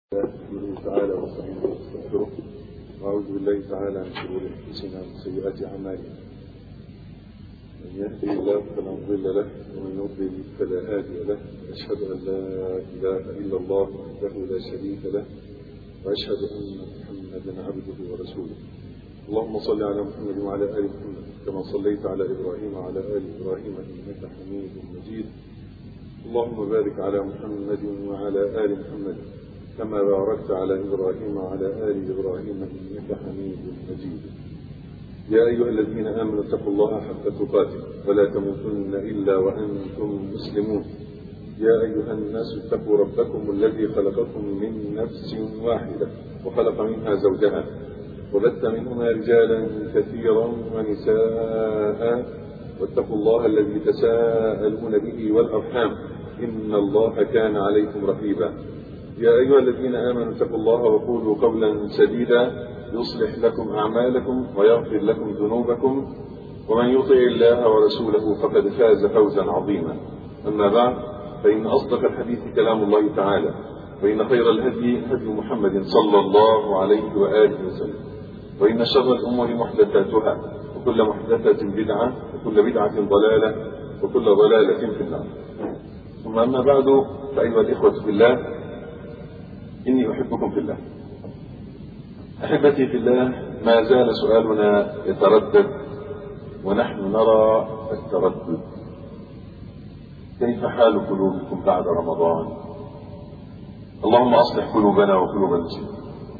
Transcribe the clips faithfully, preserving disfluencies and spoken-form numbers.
نحمده تعالى ونستعينه ونستغفره ونعوذ بالله تعالى من شرور انفسنا ومن سيئات اعمالنا. من يهده الله فلا مضل له ومن يضلل فلا هادي له. اشهد ان لا اله الا الله وحده لا شريك له واشهد ان محمدا عبده ورسوله. اللهم صل على محمد وعلى ال محمد كما صليت على ابراهيم وعلى ال ابراهيم انك حميد مجيد. اللهم بارك على محمد وعلى ال محمد كما باركت على إبراهيم وعلى آل إبراهيم إنك حميد مجيد. يا أيها الذين آمنوا اتقوا الله حق تقاته ولا تموتن إلا وأنتم مسلمون. يا أيها الناس اتقوا ربكم الذي خلقكم من نفس واحدة وخلق منها زوجها وبث منهما رجالا كثيرا ونساء واتقوا الله الذي تساءلون به والأرحام إن الله كان عليكم رقيبا. يا أيها الذين آمنوا اتقوا الله وقولوا قولا سديدا يصلح لكم أعمالكم ويغفر لكم ذنوبكم ومن يطع الله ورسوله فقد فاز فوزا عظيما. أما بعد فإن أصدق الحديث كلام الله تعالى وإن خير الهدي هدي محمد صلى الله عليه وآله وسلم وإن شر الأمور محدثاتها وكل محدثة بدعة وكل بدعة ضلالة وكل ضلالة في النار. ثم أما بعد فأيها الإخوة في الله إني أحبكم في الله. أحبتي في الله، ما زال سؤالنا يتردد ونحن نرى التردد. كيف حال قلوبكم بعد رمضان؟ اللهم أصلح قلوبنا وقلوب المسلمين.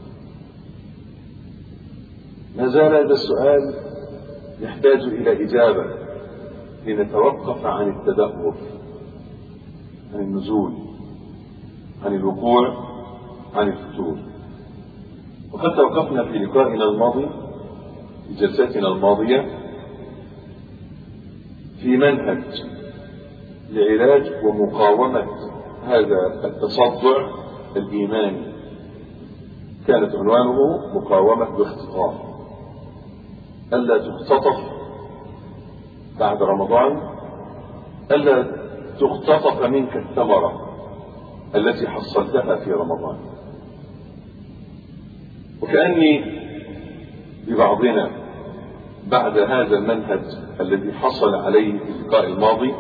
ما زال هذا السؤال يحتاج إلى إجابة لنتوقف عن التدهور، عن النزول، عن الوقوع، عن الفتور. وقد توقفنا في لقائنا الماضي في جلساتنا الماضية في منهج لعلاج ومقاومة هذا التصدع الإيماني، كانت عنوانه مقاومة باختطاف. ألا تختطف بعد رمضان، ألا تختطف منك الثمرة التي حصلتها في رمضان. وكأني ببعضنا بعد هذا المنهج الذي حصل عليه في اللقاء الماضي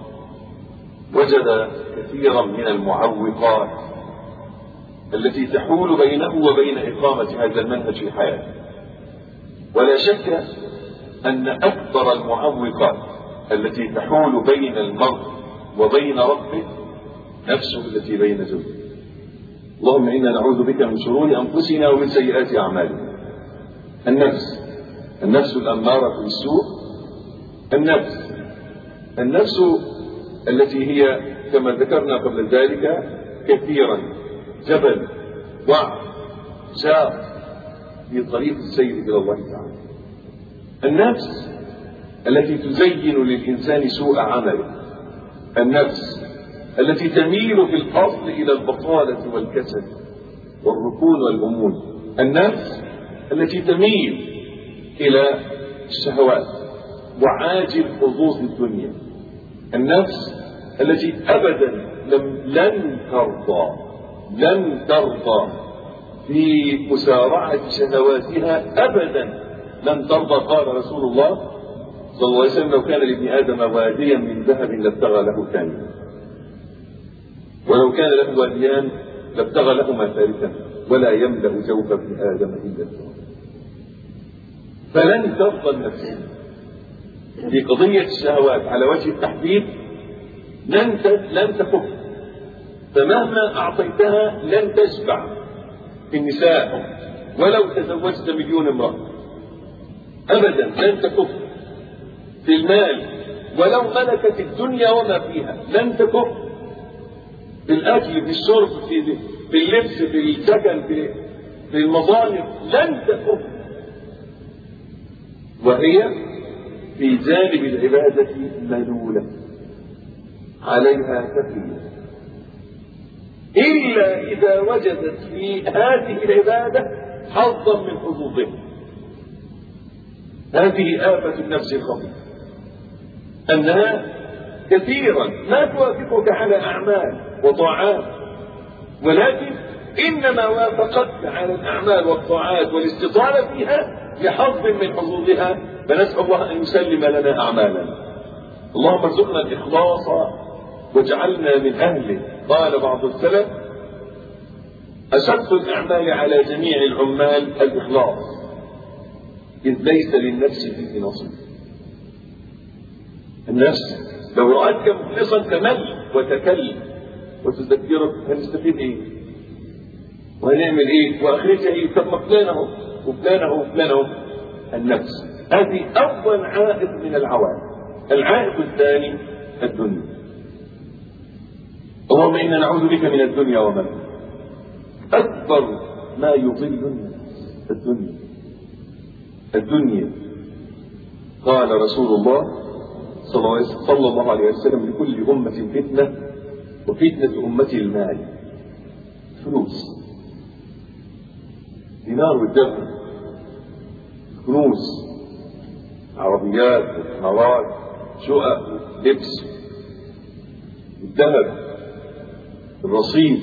وجد كثيرا من المعوقات التي تحول بينه وبين إقامة هذا المنهج في حياته. ولا شك أن أكبر المعوقات التي تحول بين المرء وبين ربه نفسه التي بين زوجه. اللهم إنا نعوذ بك من شرور أنفسنا ومن سيئات أعمالنا. النفس النفس الأمارة بالسوء، النفس النفس التي هي كما ذكرنا قبل ذلك كثيرا جبل وعر شاق في طريق السير إلى الله تعالى. النفس التي تزين للإنسان سوء عمله، النفس التي تميل في الأصل إلى البطالة والكسل والركون والأمون، النفس التي تميل إلى الشهوات وعاجل حظوظ الدنيا، النفس التي أبدا لم لن ترضى لن ترضى في مسارعة شهواتها أبدا لن ترضى. قال رسول الله صلى الله عليه وسلم: لو كان لابن آدم واديا من ذهب لابتغى له ثانيا، ولو كان له واديان لابتغى لهما ثالثا، ولا يملأ جوف ابن آدم إلا التراب. فلن ترضى النفس في قضية الشهوات على وجه التحديد، لن لن تكف، فمهما أعطيتها لن تشبع في النساء ولو تزوجت مليون امرأة أبدا، لن تكف في المال ولو ملكت الدنيا وما فيها، لن تكف في الأكل، في الشرب، في في اللبس، في السكن، في في المظاهر، لن تكف. وهي في جانب العبادة ملولة عليها كثير، إلا إذا وجدت في هذه العبادة حظا من حظوظها. هذه آفة النفس الخطيرة، أنها كثيرا ما توافقك على أعمال وطاعات، ولكن إنما وافقتنا على الأعمال والطاعات والاستطالة فيها لحظ من حظوظها، فنسأل الله أن يسلم لنا أعمالنا. اللهم ارزقنا الإخلاص واجعلنا من أهله. قال بعض السلف: أشد الأعمال على جميع العمال الإخلاص، إذ ليس للنفس فيه نصيب. النفس لو رأتك مخلصا تمل وتكل وتذكرك هنستفيد إيه؟ وهنعمل إيه؟ وآخرتها إيه؟ طب ما فلانه وفلانه وفلانه. النفس هذه أول عائق من العوائق. العائق الثاني الدنيا. اللهم إنا نعوذ بك من الدنيا وما أكبر ما يضل الناس الدنيا. الدنيا قال رسول الله صلى الله عليه وسلم: لكل أمة فتنة وفتنة أمتي المال. فلوس، دينار والدرهم، كنوز، عربيات، عمارات، شقق، لبس، الذهب، الرصيد.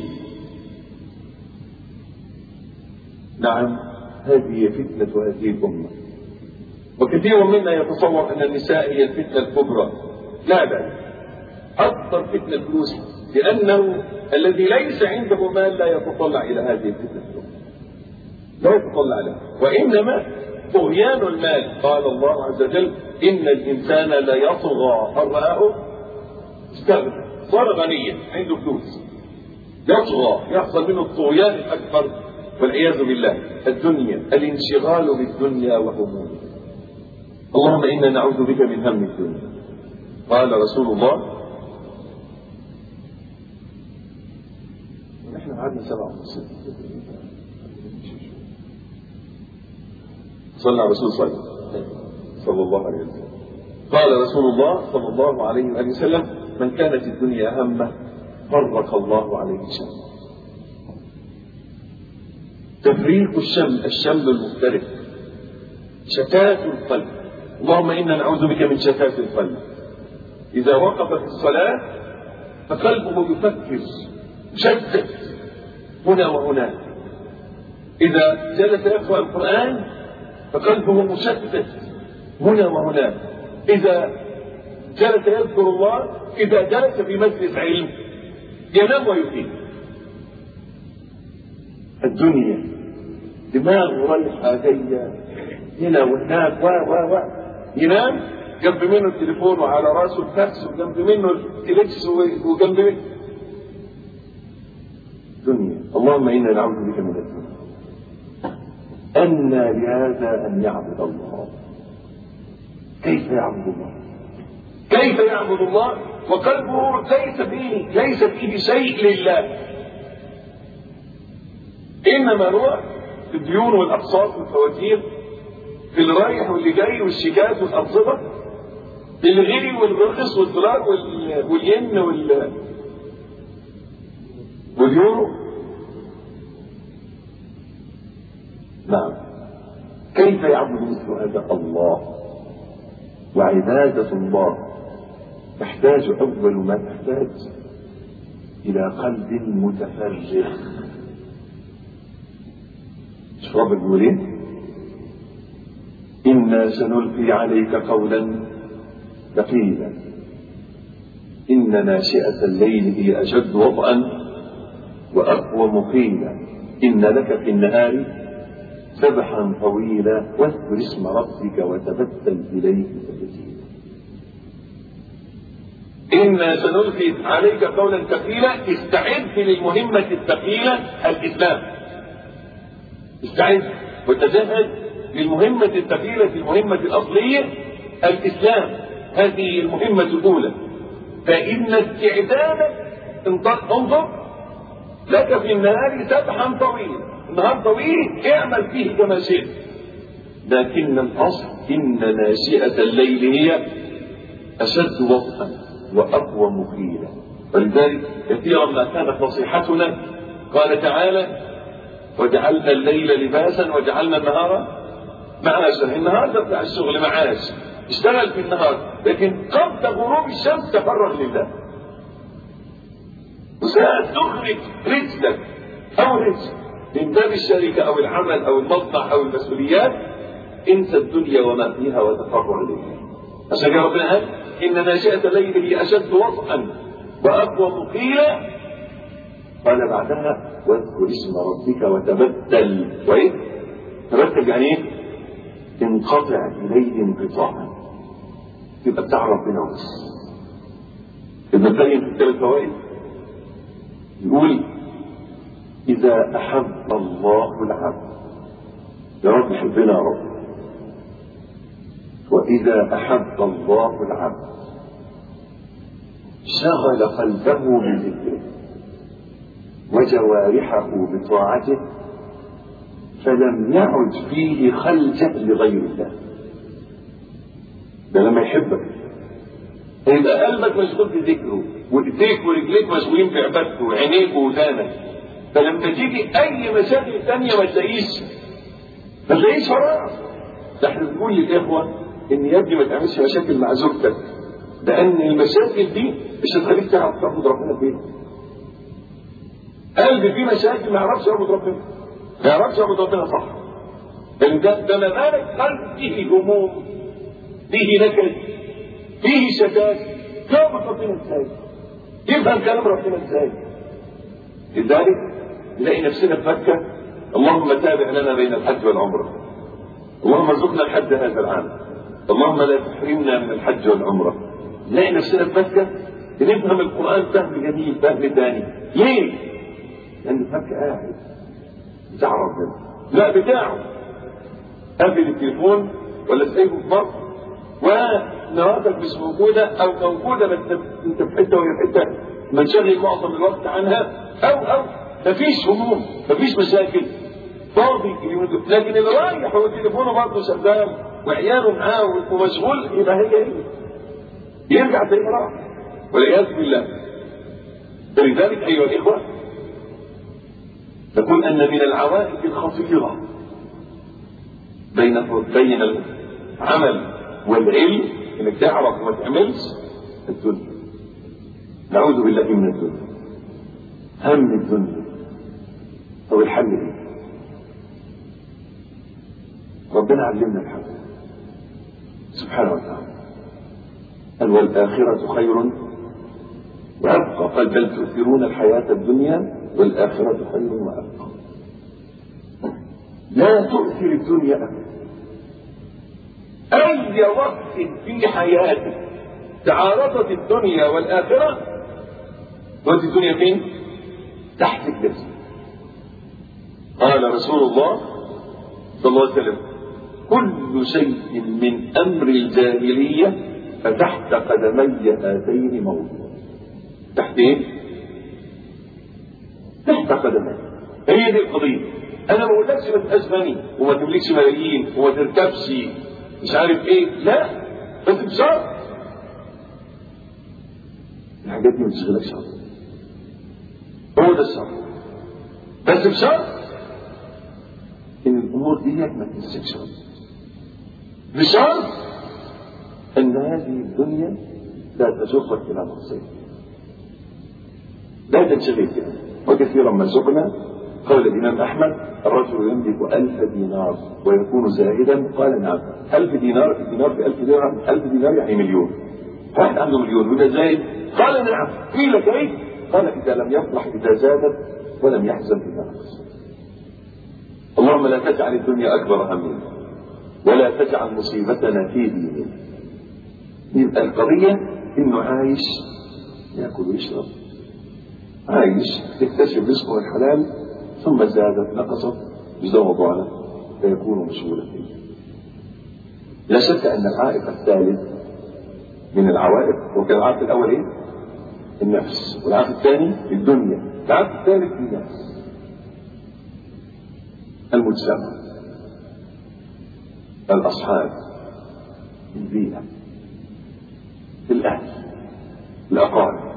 نعم، هذه فتنة هذه الأمة. وكثير منا يتصور أن النساء هي الفتنة الكبرى. لا لا، أكثر فتنة الفلوس، لأنه الذي ليس عنده مال لا يتطلع إلى هذه الفتنة الكبرى، لا يتطلع لها، وإنما طغيان المال. قال الله عز وجل: إن الإنسان لا يطغى أن رآه استغنى، صار غنيا عنده فلوس، يطغى، يحصل منه الطغيان الأكبر والعياذ بالله. الدنيا، الانشغال بالدنيا وهمومها. اللهم إنا نعوذ بك من هم الدنيا. قال رسول الله، ونحن قعدنا سبعة ونص صلى على رسول صلى صلى الله عليه وسلم. قال رسول الله صلى الله عليه وآله وسلم: من كانت الدنيا همه فرق الله عليه شمله. تفريق الشمل، الشمل المفترق، شتات القلب. اللهم إنا نعوذ بك من شتات القلب. إذا وقف في الصلاة فقلبه يفكر مشتت هنا وهناك. إذا جلس يقرأ القرآن فقلبه مشتت هنا وهناك. إذا جلس يذكر الله، إذا جلس في مجلس علم ينام ويفيق. الدنيا دماغ رايحة جاية هنا وهناك و و و ينام جنب منه التليفون وعلى راسه الفاكس وجنب منه التليكس وجنب منه دنيا. اللهم إنا نعوذ بك من الدنيا. أن لهذا أن يعبد الله. كيف يعبد الله؟ كيف يعبد الله وقلبه ليس فيه ليس فيه شيء لله، إنما هو في الديون والأقساط والفواتير، في الرايح واللي جاي والشيكات والأنظمة، في الغلي والرخص والدولار والين وال واليورو. نعم، كيف يعبد مثل هذا الله؟ وعبادة الله تحتاج أول ما تحتاج إلى قلب متفرغ. اشرب الولين: إنا سنلقي عليك قولا ثقيلا إن ناشئة الليل هي أشد وطئا وأقوم قيلا إن لك في النهار سبحا طويلا واذكر اسم ربك وتبتل إليه تبتيلا. إنا سنلقي عليك قولا ثقيلا. استعد للمهمة الثقيلة الإسلام. استعد وتجهز للمهمة الثقيلة، المهمة الأصلية الإسلام. هذه المهمة الأولى. فإن استعدادك انظر لك في النهار سبحا طويلا. النهار طويل، اعمل فيه كما شئت، لكن الأصل إن ناشئة الليل هي أشد وطئا وأقوم قيلا. ولذلك كثيرا ما كانت نصيحتنا قال تعالى: وجعلنا الليل لباسا وجعلنا النهار معاشا. النهار ده بتاع الشغل معاش، اشتغل في النهار، لكن قبل غروب الشمس تفرغ لله، وساعة تخرج رزقك أو الرزق من باب الشركة أو العمل أو المصنع أو المسؤوليات، انسى الدنيا وما فيها وتفرع إليها. عشان كده ربنا قال إن ناشئة الليل هي أشد وطئا وأقوم قيلا. قال بعدها واذكر اسم ربك وتبتل. وإيه؟ تبتل يعني إيه؟ انقطع إليه انقطاعا، تبقى بتاع ربنا بس. ابن القيم في الثلاث فوائد يقول إذا أحب الله العبد، يا رب حبنا يا رب، وإذا أحب الله العبد شغل قلبه بذكره وجوارحه بطاعته، فلم يعد فيه خلجة لغير الله. ده لما يحبك يبقى قلبك مشغول بذكره، وايديك ورجليك مشغولين بعبادته، وعينيك وودانك، فلما تيجي اي مشاكل ثانيه ما تلاقيش ما تلاقيش فراغ. ده احنا بنقول للاخوه ان يا ابني ما تعملش مشاكل مع زوجتك، لان المشاكل دي مش هتخليك تعرف تعبد ربنا فين. قلبي فيه مشاكل ما يعرفش يعبد ربنا، ما يعرفش يعبد ربنا صح. ده ده ما بالك قلب فيه هموم، فيه نكد، فيه شتات، يعبد ربنا ازاي؟ يفهم كلام ربنا ازاي؟ لذلك نلاقي نفسنا في مكه اللهم تابع لنا بين الحج والعمره، اللهم ارزقنا الحج هذا العام، اللهم لا تحرمنا من الحج والعمره. نلاقي نفسنا في مكه بنفهم القران فهم جميل، فهم ثاني. ليه؟ لان في مكه قاعد بتاع ربنا، لا بتاعه، قافل التليفون ولا سايبه في مصر ومراتك مش موجوده، او موجوده بس انت في حته وهي في حته منشغل معظم الوقت عنها، او او مفيش هموم، مفيش مشاكل، فاضي. لكن اللي رايح هو تليفونه برضه شغال وعياله معاه ومشغول، يبقى هي هي يرجع تاني راح والعياذ بالله. فلذلك ايها الاخوه نقول ان من العوائق الخطيره بين بين العمل والعلم انك تعرف وما تعملش الدنيا. نعوذ بالله من الدنيا، هم الدنيا. طب الحل ايه؟ ربنا علمنا الحل سبحانه وتعالى، قال والآخرة خير وأبقى، قال بل تؤثرون الحياة الدنيا والآخرة خير وأبقى. لا تؤثر الدنيا أبدا. أي وقت في حياتك تعارضت الدنيا والآخرة، تودي الدنيا فين؟ تحت الجسم. قال رسول الله صلى الله عليه وسلم كل شيء من أمر الجاهلية فتحت قدمي هاتين موضوع. تحت ايه؟ تحت قدمي. هي دي القضية. أنا ما بقولكش ما تبقاش غني وما تملكش ملايين وما تركبش مش عارف ايه، لا، بس بشرط الحاجات دي ما تشغلكش عنها، هو ده الشرط. بس بشرط ان الامور دي ما تمسكش عنها، بشرط ان هذه الدنيا لا تجرك الى معصيه، لا تنشغل كده. وكثيرا ما سقنا قال الامام احمد الرجل يملك الف دينار ويكون زاهدا، قال نعم. الف دينار، الدينار في الف درهم، الف دينار يعني مليون. واحد عنده مليون وده زاهد، قال نعم. قيل كيف؟ قال اذا لم يفرح اذا زادت ولم يحزن اذا نقص. اللهم لا تجعل الدنيا اكبر همنا ولا تجعل مصيبتنا في ديننا. يبقى القضيه انه عايش ياكل ويشرب، عايش يكتسب رزقه الحلال، ثم زادت نقصت يزود عنه فيكون مشغولا فيه. لا شك ان العائق الثالث من العوائق، وكان العائق الاول ايه؟ النفس، والعائق الثاني الدنيا، العائق الثالث النفس، المجتمع، الاصحاب، البيئه، الاهل، الاقارب.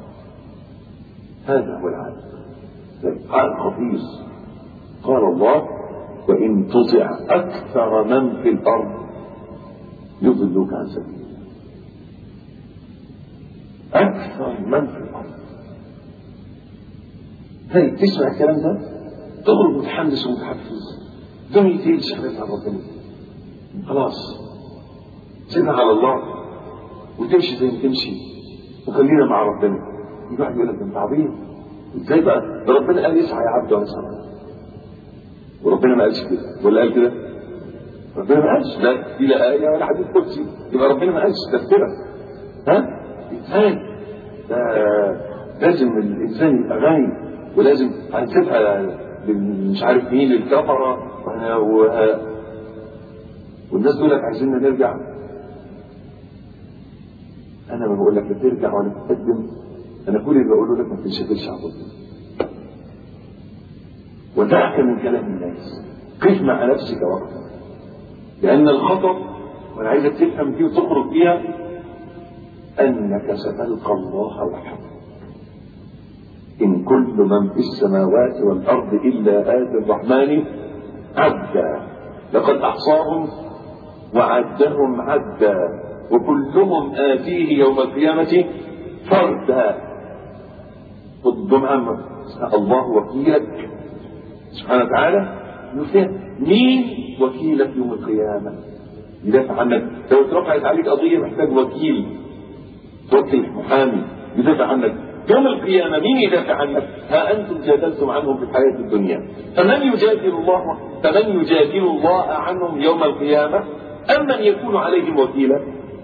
هذا هو العائق، عائق خطير. قال الله وان تطع اكثر من في الارض يضلوك عن سبيل الله. أكثر من في الأرض هاي تسمع الكلام ده تخرج متحمس ومتحفز، دنيتي شغلت على ربنا، خلاص سيبها على الله وتمشي زي ما تمشي وخلينا مع ربنا. يجي واحد يقول لك انت عبيط، ازاي بقى؟ ده ربنا قال يسعى يا عبد واسعى، وربنا ما قالش كده ولا قال كده؟ ربنا ما قالش، لا دي لا آية ولا حديث قدسي، يبقى ربنا ما قالش، ده كده. ها؟ ازاي؟ ده لازم الانسان يبقى غني، ولازم هنسيبها مش عارف مين الكفره و... والناس دول عايزيننا نرجع. انا ما بقول لك لا ترجع ولا تقدم، انا كل اللي بقوله لك ما تنشغلش عن ربنا، ودعك من كلام الناس، قف مع نفسك وقتك، لان الخطر وانا عايزك تفهم دي وتخرج فيها انك ستلقى الله وحده. إن كل من في السماوات والأرض إلا آتي الرحمن عبدا، لقد أحصاهم وعدهم عدا وكلهم آتيه يوم القيامة فردا. خد محمد الله وكيلك سبحانه وتعالى، مين وكيلك يوم القيامة يدافع عنك؟ لو اترفعت عليك قضية محتاج وكيل، وكيل محامي يدافع عنك يوم القيامة. مين يدافع عنك؟ ها أنتم جادلتم عنهم في الحياة الدنيا، فمن يجادل الله فمن يجادل الله عنهم يوم القيامة أم من يكون عليهم وكيلا؟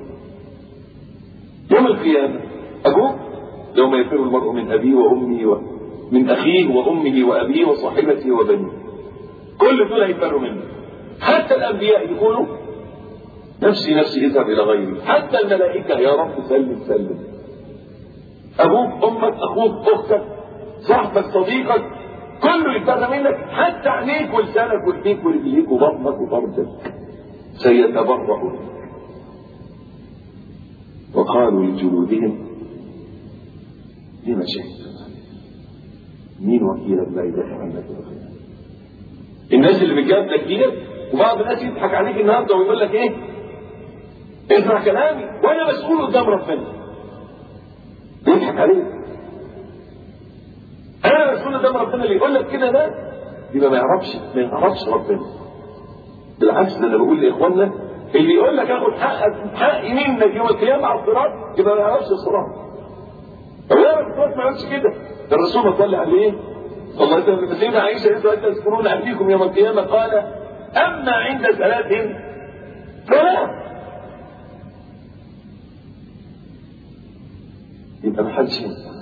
يوم القيامة أبوك يوم يفر المرء من أبيه وأمه ومن أخيه وأمه وأبيه وصاحبته وبنيه، كل دول هيفروا منه. حتى الأنبياء يقولوا نفسي نفسي اذهب إلى غيري، حتى الملائكة يا رب سلم سلم. أبوك أمك أخوك أختك صاحبك صديقك كله يتبرى منك، حتى عينيك ولسانك ورجليك ورجليك وبطنك وفرجك سيتبرأ منك. وقالوا لجلودهم لما شهدتم؟ مين وكيلك لا يدافع عنك؟ الناس اللي بتجادلك دي، وبعض الناس يضحك عليك النهارده ويقول لك ايه؟ اسمع كلامي وانا مسؤول قدام ربنا. يضحك عليك، انا مسؤول قدام ربنا. اللي يقول لك كده ده يبقى ما يعرفش ما يعرفش ربنا. بالعكس انا بقول لاخواننا اللي يقول لك اخد حقك حقي منك يوم القيامه على الصراط يبقى ما يعرفش الصراط. طب ليه الصراط ما يعرفش كده؟ ده الرسول صلى عليه صلى الله عليه وسلم سيدنا عائشه قالت له تذكرون اهليكم يوم القيامه، قال اما عند ثلاث فلا. يبقى ما حدش ينفع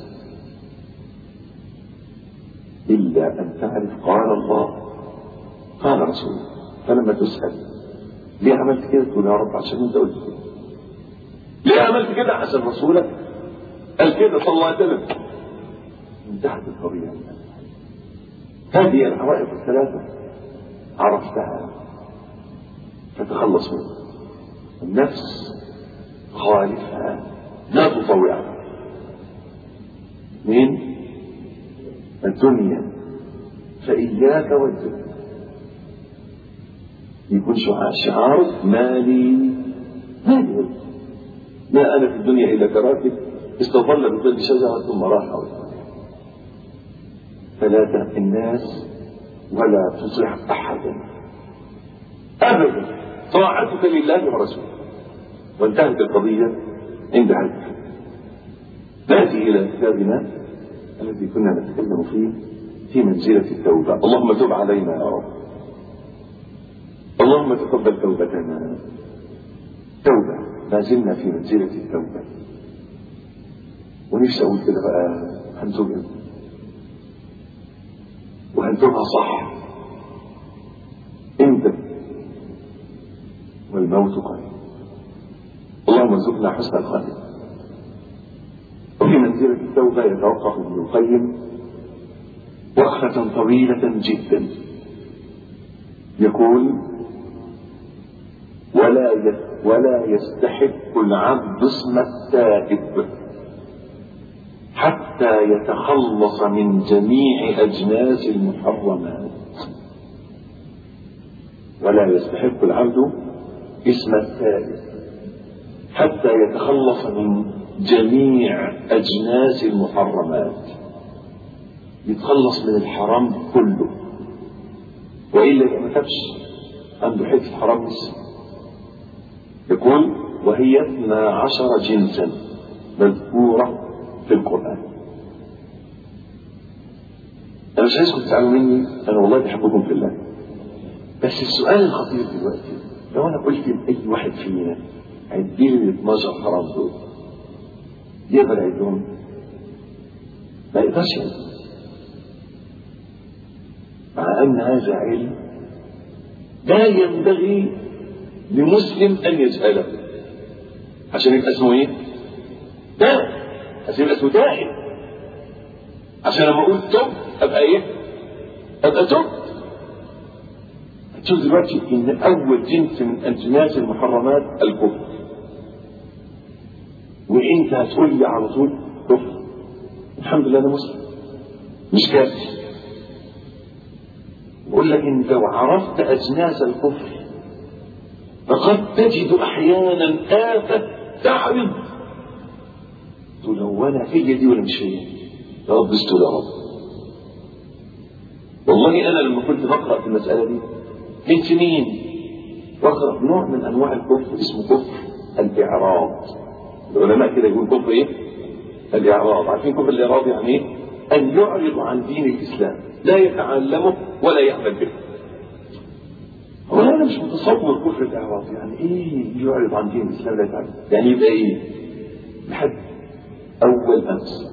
الا ان تعرف قال الله قال رسوله. فلما تسال ليه عملت كده تقول يا رب عشان انت قلت كده. ليه عملت كده؟ عشان رسولك قال كده صلى الله عليه وسلم. من تحت الطبيعه هذه الحوائط الثلاثه عرفتها فتخلص منها. النفس خالفها لا تطوعها. من الدنيا فإياك والدنيا يكون شعار مالي مالي، ما أنا في الدنيا إلا كراكب استظل بظل شجرة ثم راح. ثلاثة الناس ولا تطيع أحدا أبدا، طاعتك لله ورسوله. وانتهت القضية عند هذا. نأتي إلى كتابنا الذي كنا نتكلم فيه في منزلة التوبة. اللهم تب علينا يا رب، اللهم تقبل توبتنا. توبة، ما زلنا في منزلة التوبة. ونفسي أقول كده بقى هنتوبها وهنتوبها صح امتى؟ والموت قريب. اللهم ارزقنا حسن الخاتمة. وفي منزلة التوبة يتوقف ابن القيم وقفة طويلة جدا يقول ولا ولا يستحق العبد اسم التائب حتى يتخلص من جميع أجناس المحرمات. ولا يستحق العبد اسم التائب حتى يتخلص من جميع أجناس المحرمات. يتخلص من الحرام كله، وإلا يبقى ما تبش عنده حته حرام لسه. يقول وهي اثنا عشر جنسا مذكورة في القرآن. أنا مش عايزكم تزعلوا مني، أنا والله بحبكم في الله، بس السؤال الخطير دلوقتي لو أنا قلت لأي واحد فينا عدي لي اتناشر حرام دول، يقدر يعدهم؟ ما يقدرش يعدهم، مع أن هذا علم لا ينبغي لمسلم أن يجهله، عشان يبقى اسمه إيه؟ داعي، عشان يبقى اسمه داعي، عشان لما أقول توب أبقى إيه؟ أبقى توب. تشوف دلوقتي إن أول جنس من أجناس المحرمات الكفر، وإنت هتقول لي على طول كفر، الحمد لله أنا مسلم مش كافر. بقول لك إن لو عرفت أجناس الكفر فقد تجد أحيانا آفة تعرض تقول هو أنا هي دي ولا مش هي؟ يا رب استر يا رب. والله أنا لما كنت بقرأ في المسألة دي من سنين بقرأ نوع من أنواع الكفر اسمه كفر الإعراض. العلماء كده يقول كفر إيه؟ الإعراض. عارفين كفر الإعراض يعني إيه؟ أن يعرض عن دين الإسلام، لا يتعلمه ولا يعمل به. هو أنا مش متصور كفر الإعراض يعني إيه يعرض عن دين الإسلام لا يتعلم؟ يعني يبقى إيه؟ لحد أول أمس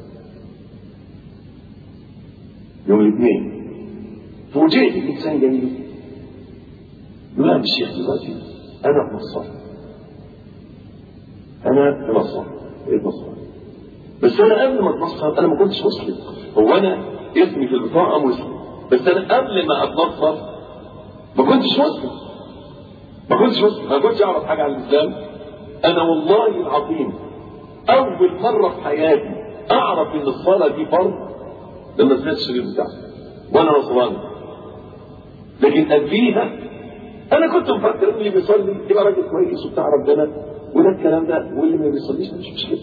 يوم الاثنين فوجئت الإنسان جميل يقول أنا الشيخ دلوقتي أنا بنصر، أنا بنصر إيه بنصر؟ بس أنا قبل ما أتنصر أنا ما كنتش مسلم. هو أنا اسمي في البطاقة مسلم، بس أنا قبل ما أتنصر ما كنتش مسلم، ما كنتش مسلم، ما كنتش أعرف حاجة عن الإسلام. أنا والله العظيم أول مرة في حياتي أعرف إن الصلاة دي فرض لما سمعت الشريط بتاعها وأنا نصراني. لكن قبليها أنا كنت مفكر إن اللي بيصلي يبقى راجل كويس وبتاع ربنا وده الكلام ده، واللي ما بيصليش مش مشكلة.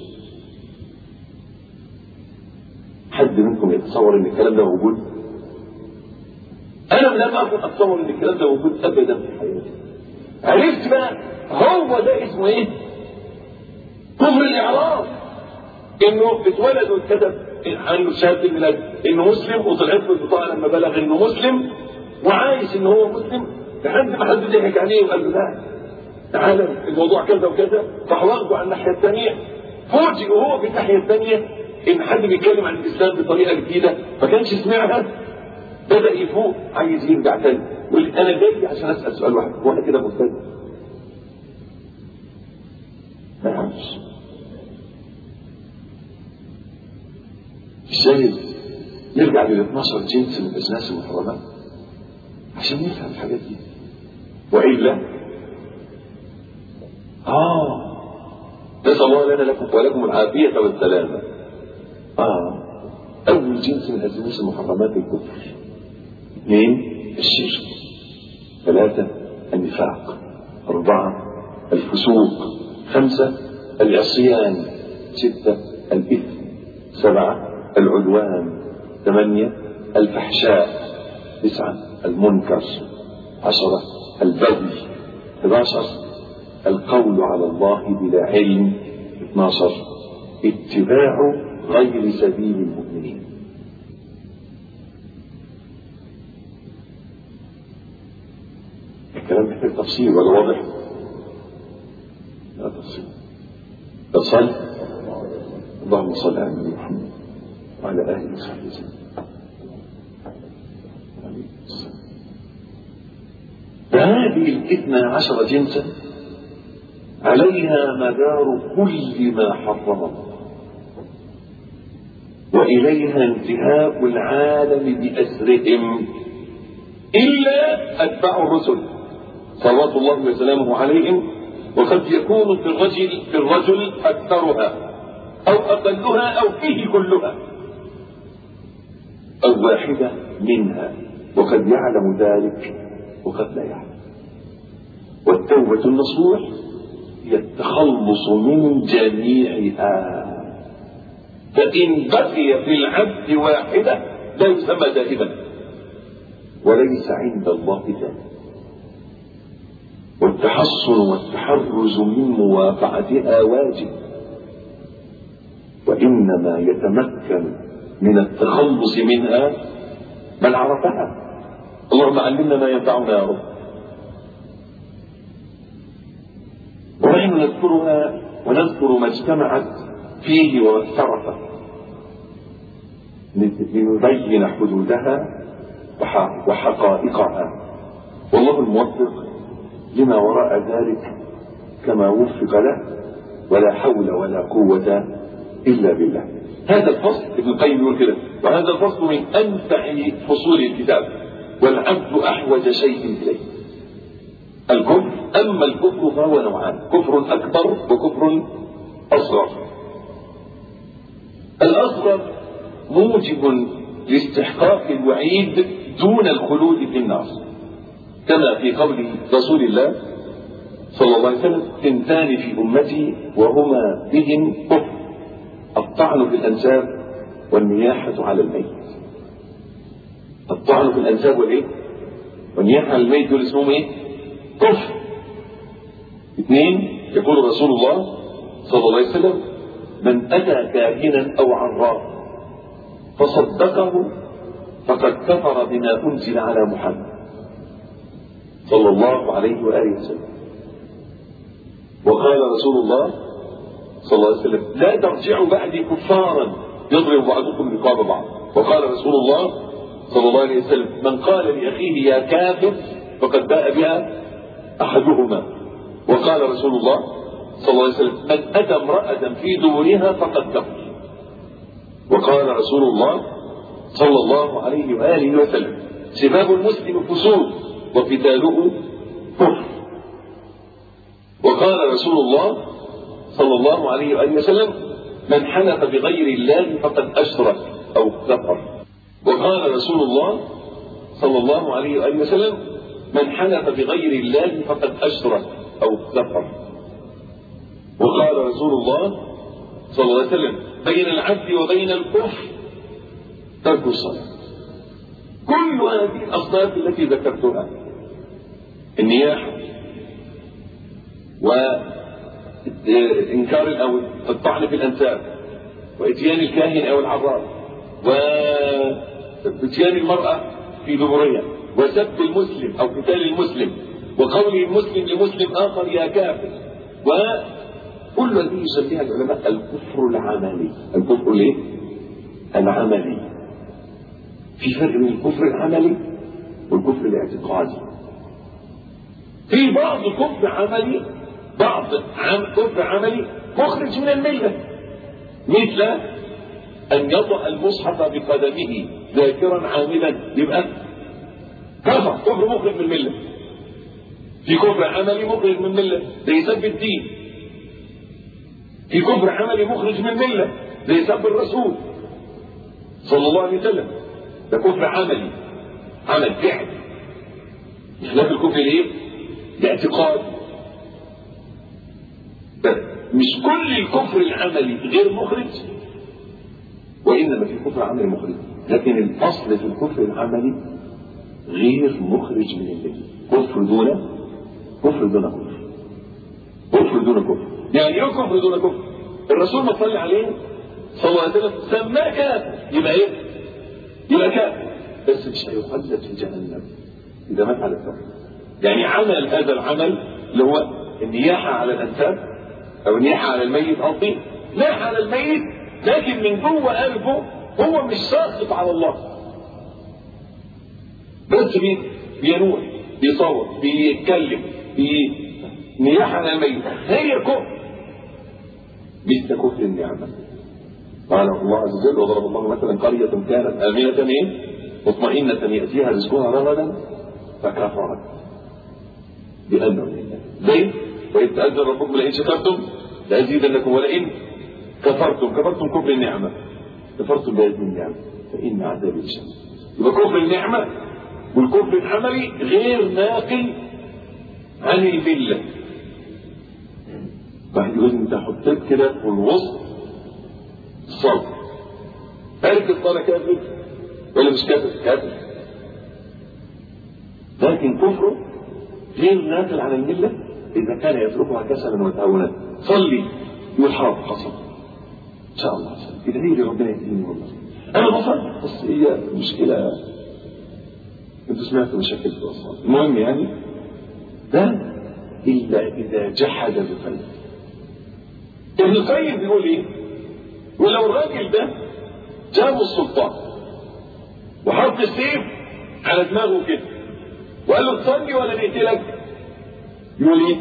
حد منكم يتصور إن الكلام ده موجود؟ أنا لم أكن أتصور إن الكلام ده موجود أبدا في حياتي. عرفت بقى هو ده اسمه إيه؟ كفر الإعراض. إنه اتولد واتكتب عنه شهادة الميلاد إنه مسلم، وطلعت له البطاقة لما بلغ إنه مسلم وعايش إنه هو مسلم، لحد ما حد ضحك عليه وقال له لا تعالى الموضوع كذا وكذا، راح واخده على الناحية الثانية. فوجئ وهو في الناحية الثانية إن حد بيتكلم عن الإسلام بطريقة جديدة ما كانش سمعها، بدأ يفوق عايز يرجع تاني. يقول أنا جاي عشان أسأل سؤال واحد، هو أنا كده مرتد؟ ما يعرفش. الشاهد نرجع لل اثناشر جنس من أجناس المحرمات عشان نفهم الحاجات دي، وإلا آه نسأل الله لنا لكم ولكم العافية والسلامة. آه أول جنس من أجناس المحرمات الكفر. اثنين الشرك. ثلاثة النفاق. أربعة الفسوق. خمسة العصيان. ستة الإثم. سبعة العدوان. ثمانية الفحشاء. تسعة المنكر. عشرة البغي. احداشر القول على الله بلا علم. اثناشر اتباع غير سبيل المؤمنين. الكلام محتاج تفصيل ولا واضح؟ لا تفصيل. تصل اللهم صل على النبي محمد وعلى آله وصحبه وسلم. فهذه الاثنى عشر جنسا عليها مدار كل ما حرم الله، وإليها انتهاء العالم بأسرهم إلا أتباع الرسل صلوات الله وسلامه عليهم. وقد يكون في الرجل في الرجل أكثرها أو أقلها أو فيه كلها أو واحدة منها، وقد يعلم ذلك وقد لا يعلم. والتوبة النصوح هي التخلص من جميعها، فإن بقي في العبد واحدة لا يسمى دائما، وليس عند الله ذلك. والتحصن والتحرز من موافعتها واجب، وإنما يتمكن من التخلص منها من عرفها. اللهم علمنا ما ينفعنا يا رب. ونحن نذكرها ونذكر ما اجتمعت فيه وما افترقت لنبين حدودها وحقائقها، والله الموفق لما وراء ذلك كما وفق له، ولا حول ولا قوة إلا بالله. هذا الفصل ابن القيم يقول كده: وهذا الفصل من أنفع فصول الكتاب، والعبد أحوج شيء إليه. الكفر، أما الكفر فهو نوعان: كفر أكبر وكفر أصغر. الأصغر موجب لاستحقاق الوعيد دون الخلود في النار، كما في قول رسول الله صلى الله عليه وسلم: ثنتان في أمتي وهما بهم كفر، الطعن في الأنساب والنياحة على الميت. الطعن في الأنساب والإيه؟ والنياحة على الميت دول اسمهم إيه؟ كفر. اثنين، يقول رسول الله صلى الله عليه وسلم: من أتى كاهنا أو عراف فصدقه فقد كفر بما أنزل على محمد صلى الله عليه وآله وسلم. وقال رسول الله صلى الله عليه وسلم: لا ترجعوا بعدي كفارا يضرب بعضكم رقاب بعض. وقال رسول الله صلى الله عليه وسلم: من قال لأخيه يا كافر فقد باء بها أحدهما. وقال رسول الله صلى الله عليه وسلم: من أتى امرأة في دورها فقد كفر. وقال رسول الله صلى الله عليه وآله وسلم: سباب المسلم فسوق وقتاله كفر. وقال رسول الله صلى الله عليه وآله وسلم: من حلف بغير الله فقد أشرك أو كفر. وقال رسول الله صلى الله عليه وآله وسلم: من حلف بغير الله فقد أشرك أو كفر. وقال رسول الله صلى الله عليه وسلم: بين العبد وبين الكفر ترك الصلاة. كل هذه الأصناف التي ذكرتها، النياحة وإنكار أو الطعن في الأنساب، وإتيان الكاهن أو العراف، وإتيان المرأة في دبرها، وسب المسلم أو قتال المسلم، وقول المسلم لمسلم آخر يا كافر، وكل هذه يسميها العلماء الكفر العملي. الكفر الايه؟ العملي. في فرق بين الكفر العملي والكفر الاعتقادي. في بعض كفر عملي، بعض عم كفر عملي مخرج من الملة، مثل أن يضع المصحف بقدمه ذاكرا عاملا، يبقى كفر، كفر مخرج من الملة. في كفر عملي مخرج من الملة زي سب الدين. في كفر عملي مخرج من الملة زي سب الرسول صلى الله عليه وسلم، ده كفر عملي، عمل فعل، بخلاف الكفر الايه؟ الاعتقاد. مش كل الكفر العملي غير مخرج، وانما في كفر عملي مخرج، لكن الاصل في الكفر العملي غير مخرج من المله. كفر دون كفر دون كفر، كفر دون كفر. يعني ايه كفر دون كفر؟ الرسول ما صلى عليه صلى الله عليه وسلم سماه كافر، يبقى ايه؟ يبقى كافر، بس مش هيخلد في جهنم اذا مات على الكفر. يعني عمل هذا العمل اللي هو النياحه على الانساب او النياحه على الميت، قصدي ناح على الميت، لكن من جوه قلبه هو مش ساخط على الله، بس بينوح، بيصور، بيتكلم، بنياحه على الميت، هي كفر مثل كفر النعمه. قال الله عز وجل: وضرب الله مثلا قرية كانت آمنة ايه؟ مطمئنة يأتيها رزقها رغدا فكفرت بأنعم الله. ليه؟ وإذ تأذن ربكم لئن شكرتم لأزيدنكم ولئن كفرتم، كفرتم كفر النعمة، كفرتم بهذه النعمة فإن عذابي شديد. يبقى كفر النعمة والكفر العملي غير ناقل عن الملة. واحد يقول: انت حطيت كده في الوسط الصلاة، تارك الصلاة كافر، ولا مش كافر؟ كافر. لكن كفره غير ناقل عن المله اذا كان يتركها كسلا وتهاونا. صلي يقول حاضر حصل ان شاء الله ادعي لي ربنا يهديني والله انا بصلي بس هي مشكله انتوا سمعتوا مشاكل في الصلاه. المهم يعني ده الا اذا جحد بقلبه. ابن القيم بيقول ايه؟ ولو الراجل ده جابه السلطان وحط السيف على دماغه كده وقال له تصلي ولا نقتلك؟ يقول ايه؟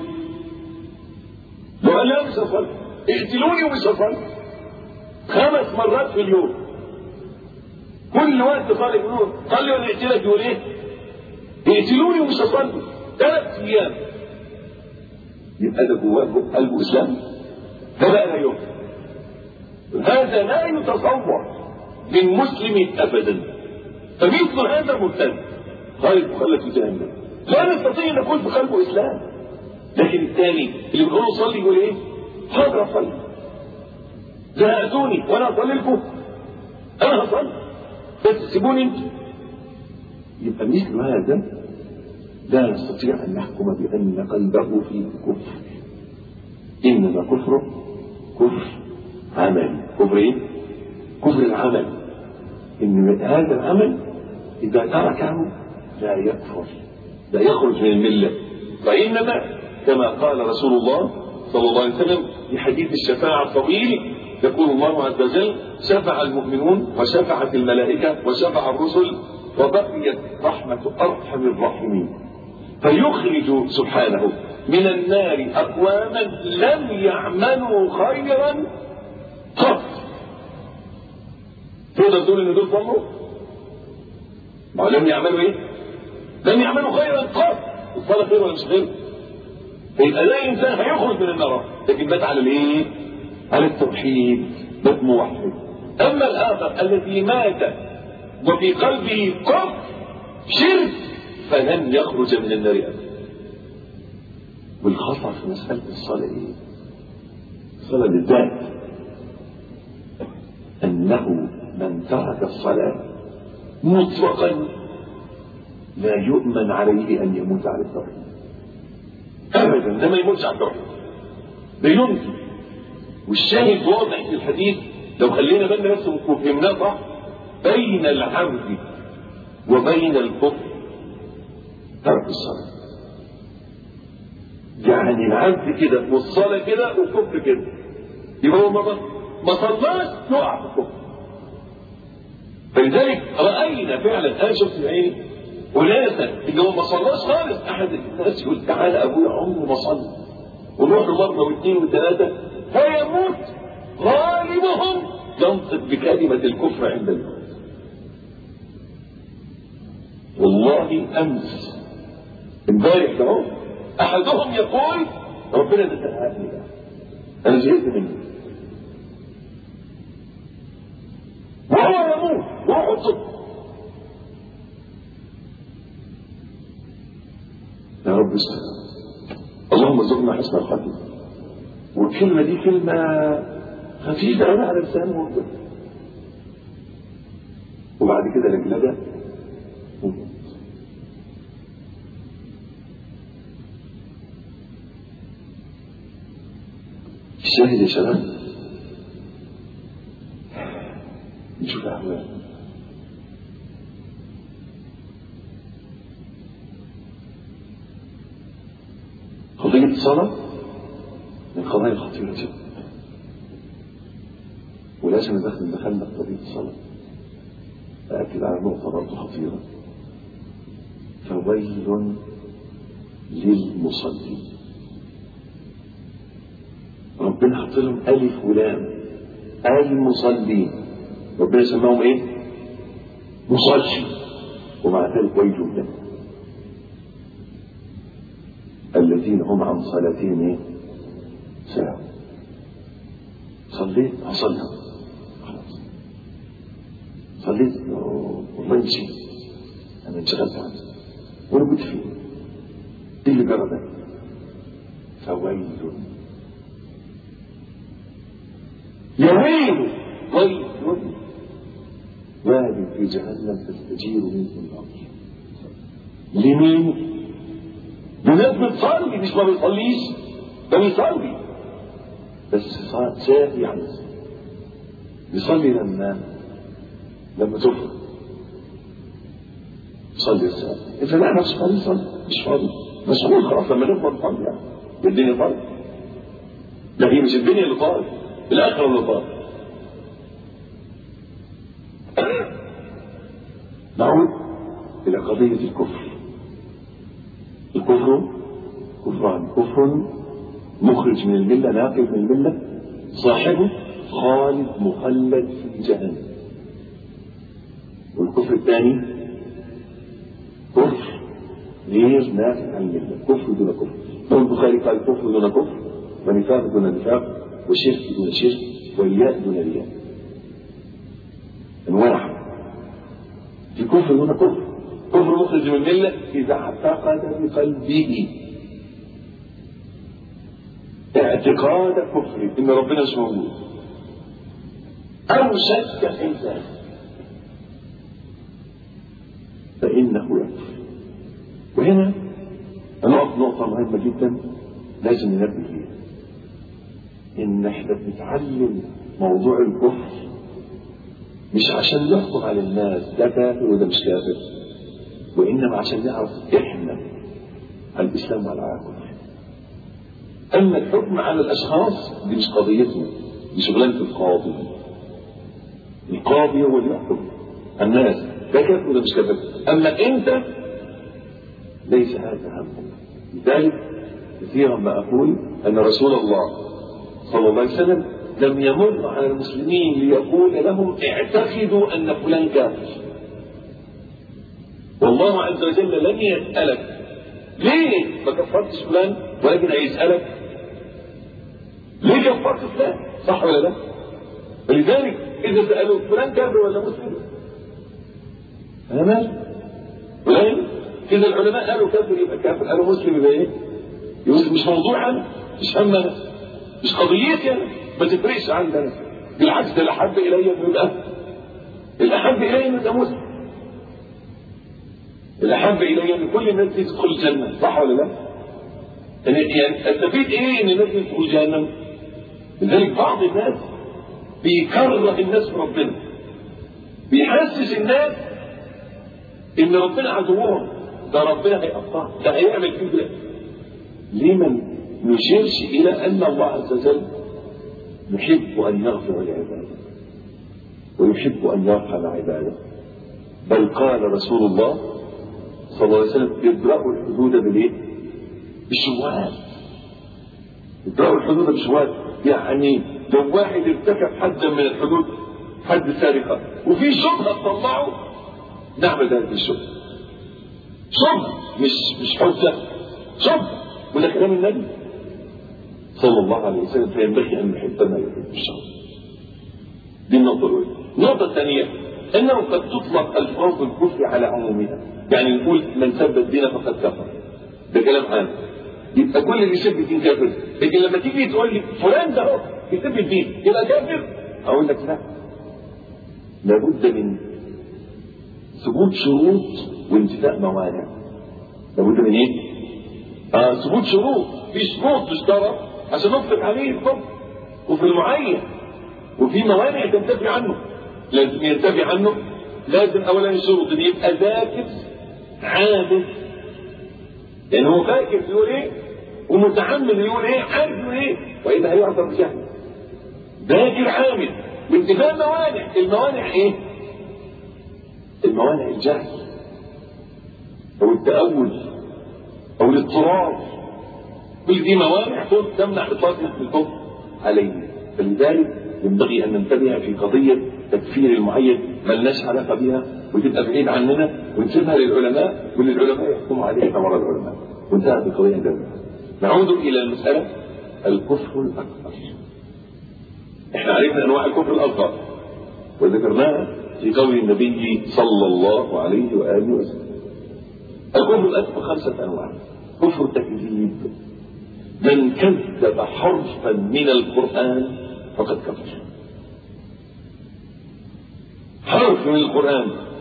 لو قال لا مش هصلي اقتلوني ومش هصلي خمس مرات في اليوم كل وقت صلي يقول صلي ولا نقتلك؟ يقول ايه؟ اقتلوني ومش هصلي ثلاث ايام. يبقى ده جواه قلبه اسلام؟ ده بقى لا يمكن. هذا لا يتصور من مسلم ابدا. فمثل هذا مرتد خالد مخلد في جهنم لا نستطيع ان نقول في قلبه اسلام. لكن الثاني اللي بنقول له صلي يقول ايه؟ حاضر اصلي زهقتوني وانا اصلي لكم انا هصلي بس سيبوني انتوا. يبقى مثل هذا لا نستطيع ان نحكم بان قلبه فيه كفر. انما كفره كفر عملي. كفر ايه؟ كفر العمل. ان هذا العمل اذا تركه لا يكفر لا يخرج من المله. فانما كما قال رسول الله صلى الله عليه وسلم في حديث الشفاعه الطويل يقول الله عز وجل شفع المؤمنون وشفعت الملائكه وشفع الرسل وبقيت رحمه ارحم الراحمين فيخرج سبحانه من النار اقواما لم يعملوا خيرا قط. تقدر تقول ان دول ضموا؟ ما لم يعملوا ايه؟ لم يعملوا خيرا قط. الصلاه خير ولا مش خير؟ فيبقى لا انسان هيخرج من النار لكن مات على الايه؟ على التوحيد مات موحد. اما الاخر الذي مات وفي قلبه كفر شرك فلن يخرج من النار ابدا. والخطر في مساله الصلاه ايه؟ الصلاه بالذات انه من ترك الصلاه مطلقا لا يؤمن عليه ان يموت على التوحيد ابدا. ده ما يموتش على التوحيد ده يمكن. والشاهد واضح في الحديث لو خلينا بالنا بس وفهمناه صح بين العبد وبين الكفر ترك الصلاه. يعني العبد كده والصلاه كده والكفر كده يبقى هو ما صلاش يقع في الكفر. فلذلك راينا فعلا انا شفت بعيني وناسا اللي هو ما صلاش خالص. احد الناس يقول تعالى ابويا عمره ما صلى ونروح له مره واثنين وثلاثه فيموت غالبهم ينطق بكلمه الكفر عند الموت. والله امس امبارح ده احدهم يقول ربنا ده تنهاني انا زهقت منه وهو يموت روحه الصدق. يا رب اسلم اللهم ارزقنا حسن الخاتمه. والكلمه دي كلمه خفيفه قوي على لسانه ربنا وبعد كده لجلجه وموت. الشاهد يا شباب نشوف احوال قضية الصلاة من قضايا خطيرة جدا ولازم ندخل دخلنا في قضية الصلاة. أأكد على نقطة برضه خطيرة. فويل للمصلين. ربنا حط لهم ألف ولام المصلين. ربنا سماهم إيه؟ مصلي. ومع ذلك ويل لهم الذين هم عن صلاتهم ايه؟ ساهون. صليت هصلي خلاص صليت والله نسيت انا انشغلت عنه وانا كنت فيه ايه اللي جرى ده؟ فويل يا ويل ويل وادي في جهنم تستجير منه النار. لمين؟ لناس بتصلي، مش ما بيصليش، ده بيصلي بس ساهي عن الصلاة. بيصلي لما لما تفرق يصلي الساعة. إذا لا نفسه فاضي يصلي، مش فاضي مسؤول خلاص لما نفضل نصلي يعني الدنيا فاضية. لا هي مش الدنيا اللي فاضية، الآخرة اللي فاضية. نعود إلى قضية الكفر. الكفر كفران، كفر مخرج من الملة ناقل من الملة، صاحبه خالد مخلد في جهنم. والكفر الثاني كفر غير نافع عن الملة، كفر دون كفر. البخاري قال كفر دون كفر، ونفاق دون نفاق، وشرك دون شرك، ورياء دون رياء. انواع في كفر دون كفر. كفر مخرج من الملة إذا اعتقد بقلبه اعتقاد كفر إن ربنا مش موجود، أو شك في ذلك، فإنه يكفر. وهنا هنقف نقطة مهمة جدا لازم ننبه ليها، إن احنا بنتعلم موضوع الكفر مش عشان نحكم على الناس ده كافر وده مش كافر، وإنما عشان نعرف إحنا الإسلام على كفر. أما الحكم على الأشخاص دي مش قضيتنا، دي شغلانة القاضي. القاضي هو اللي يحكم الناس ده كافر وده مش كافر، أما أنت ليس هذا همك. لذلك كثيرا ما أقول أن رسول الله صلى الله عليه وسلم لم يمر على المسلمين ليقول لهم اعتقدوا أن فلان كافر. والله عز وجل لن يسألك ليه ما كفرتش فلان، ولكن هيسألك ليه كفرت فلان، صح ولا لا؟ فلذلك إذا سألوا فلان كافر ولا مسلم أنا مالي، ولكن إذا العلماء قالوا كافر يبقى كافر، قالوا مسلم يبقى إيه؟ يبقى مش موضوع أنا، مش هم أنا، مش قضيتي أنا، ما تفرقش عندنا. بالعكس ده الأحب إلي إنه يبقى الأحب إلي إنه يبقى مسلم. الأحب إلي إن كل الناس تدخل الجنة، صح ولا لا؟ يعني استفيد إيه إن الناس تدخل الجنة؟ لذلك بعض الناس بيكره الناس في ربنا، بيحسس الناس إن ربنا عدوهم، ده ربنا هيقطعه، ده هيعمل كده. ليه ما نشيرش إلى أن الله عز وجل يحب أن يغفر لعباده ويحب أن يرحم عباده، بل قال رسول الله صلى الله عليه وسلم يدرأوا الحدود بالايه؟ بالشبهات. يدرأوا الحدود بالشبهات، يعني لو واحد ارتكب حدا من الحدود، حد سرقة، وفي شبهة تطلعه، نعمل هذه الشبهة. شبهة مش مش حجة، شبهة. وده كلام النبي صلى الله عليه وسلم، فينبغي أن نحب ما يحب الشر. دي النقطة الأولى. النقطة الثانية أنه قد تطلق ألفاظ الكفر على عمومها، يعني نقول من سب الدين فقد كفر، ده كلام عام، يبقى كل اللي يسب الدين كافر. لكن لما تيجي تقول لي فلان ده هو يسب الدين يبقى كافر، أقول لك لا، لابد من ثبوت شروط وانتفاء موانع. لابد من ايه؟ آه ثبوت شروط، في شروط تشترط عشان نطلق عليه الكفر كفر معين، وفي موانع تنتفي عنه. لازم ينتفي عنه، لازم اولا الشروط ان يبقى ذاكر عابد، يعني هو فاكر يقول ايه ومتحمل يقول ايه، عارف يقول ايه، واذا هيعذر بجهل. ذاكر عامل وانتفاء موانع. الموانع ايه؟ الموانع الجهل او التأول او الاضطرار، كل دي موانع تمنع اطلاق اسم الكفر عليه. فلذلك ينبغي ان ننتبه في قضيه تكفير المعين ملناش علاقه بها وتبقى بعيد عننا، ونسيبها للعلماء وللعلماء يحكموا عليها كما رأى العلماء، وانتهت القضيه عندنا. نعود الى المساله الكفر الاكبر. احنا عرفنا انواع الكفر الاصغر وذكرناها في قول النبي صلى الله عليه واله وسلم. الكفر الاكبر خمسه انواع. كفر تكذيب، من كذب حرفا من القرآن فقد كفر. حرف من القرآن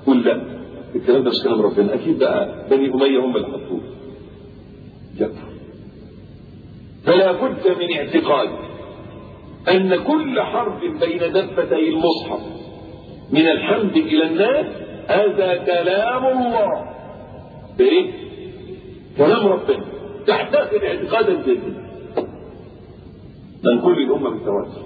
قل لا الكلام ده مش كلام ربنا، اكيد بقى بني اميه هم اللي حطوه، يكفر. فلا بد من اعتقاد ان كل حرف بين دفتي المصحف من الحمد الى الناس هذا كلام الله، بايه؟ كلام ربنا، تحتاج اعتقادا جدا. من كل الامه بالتواتر.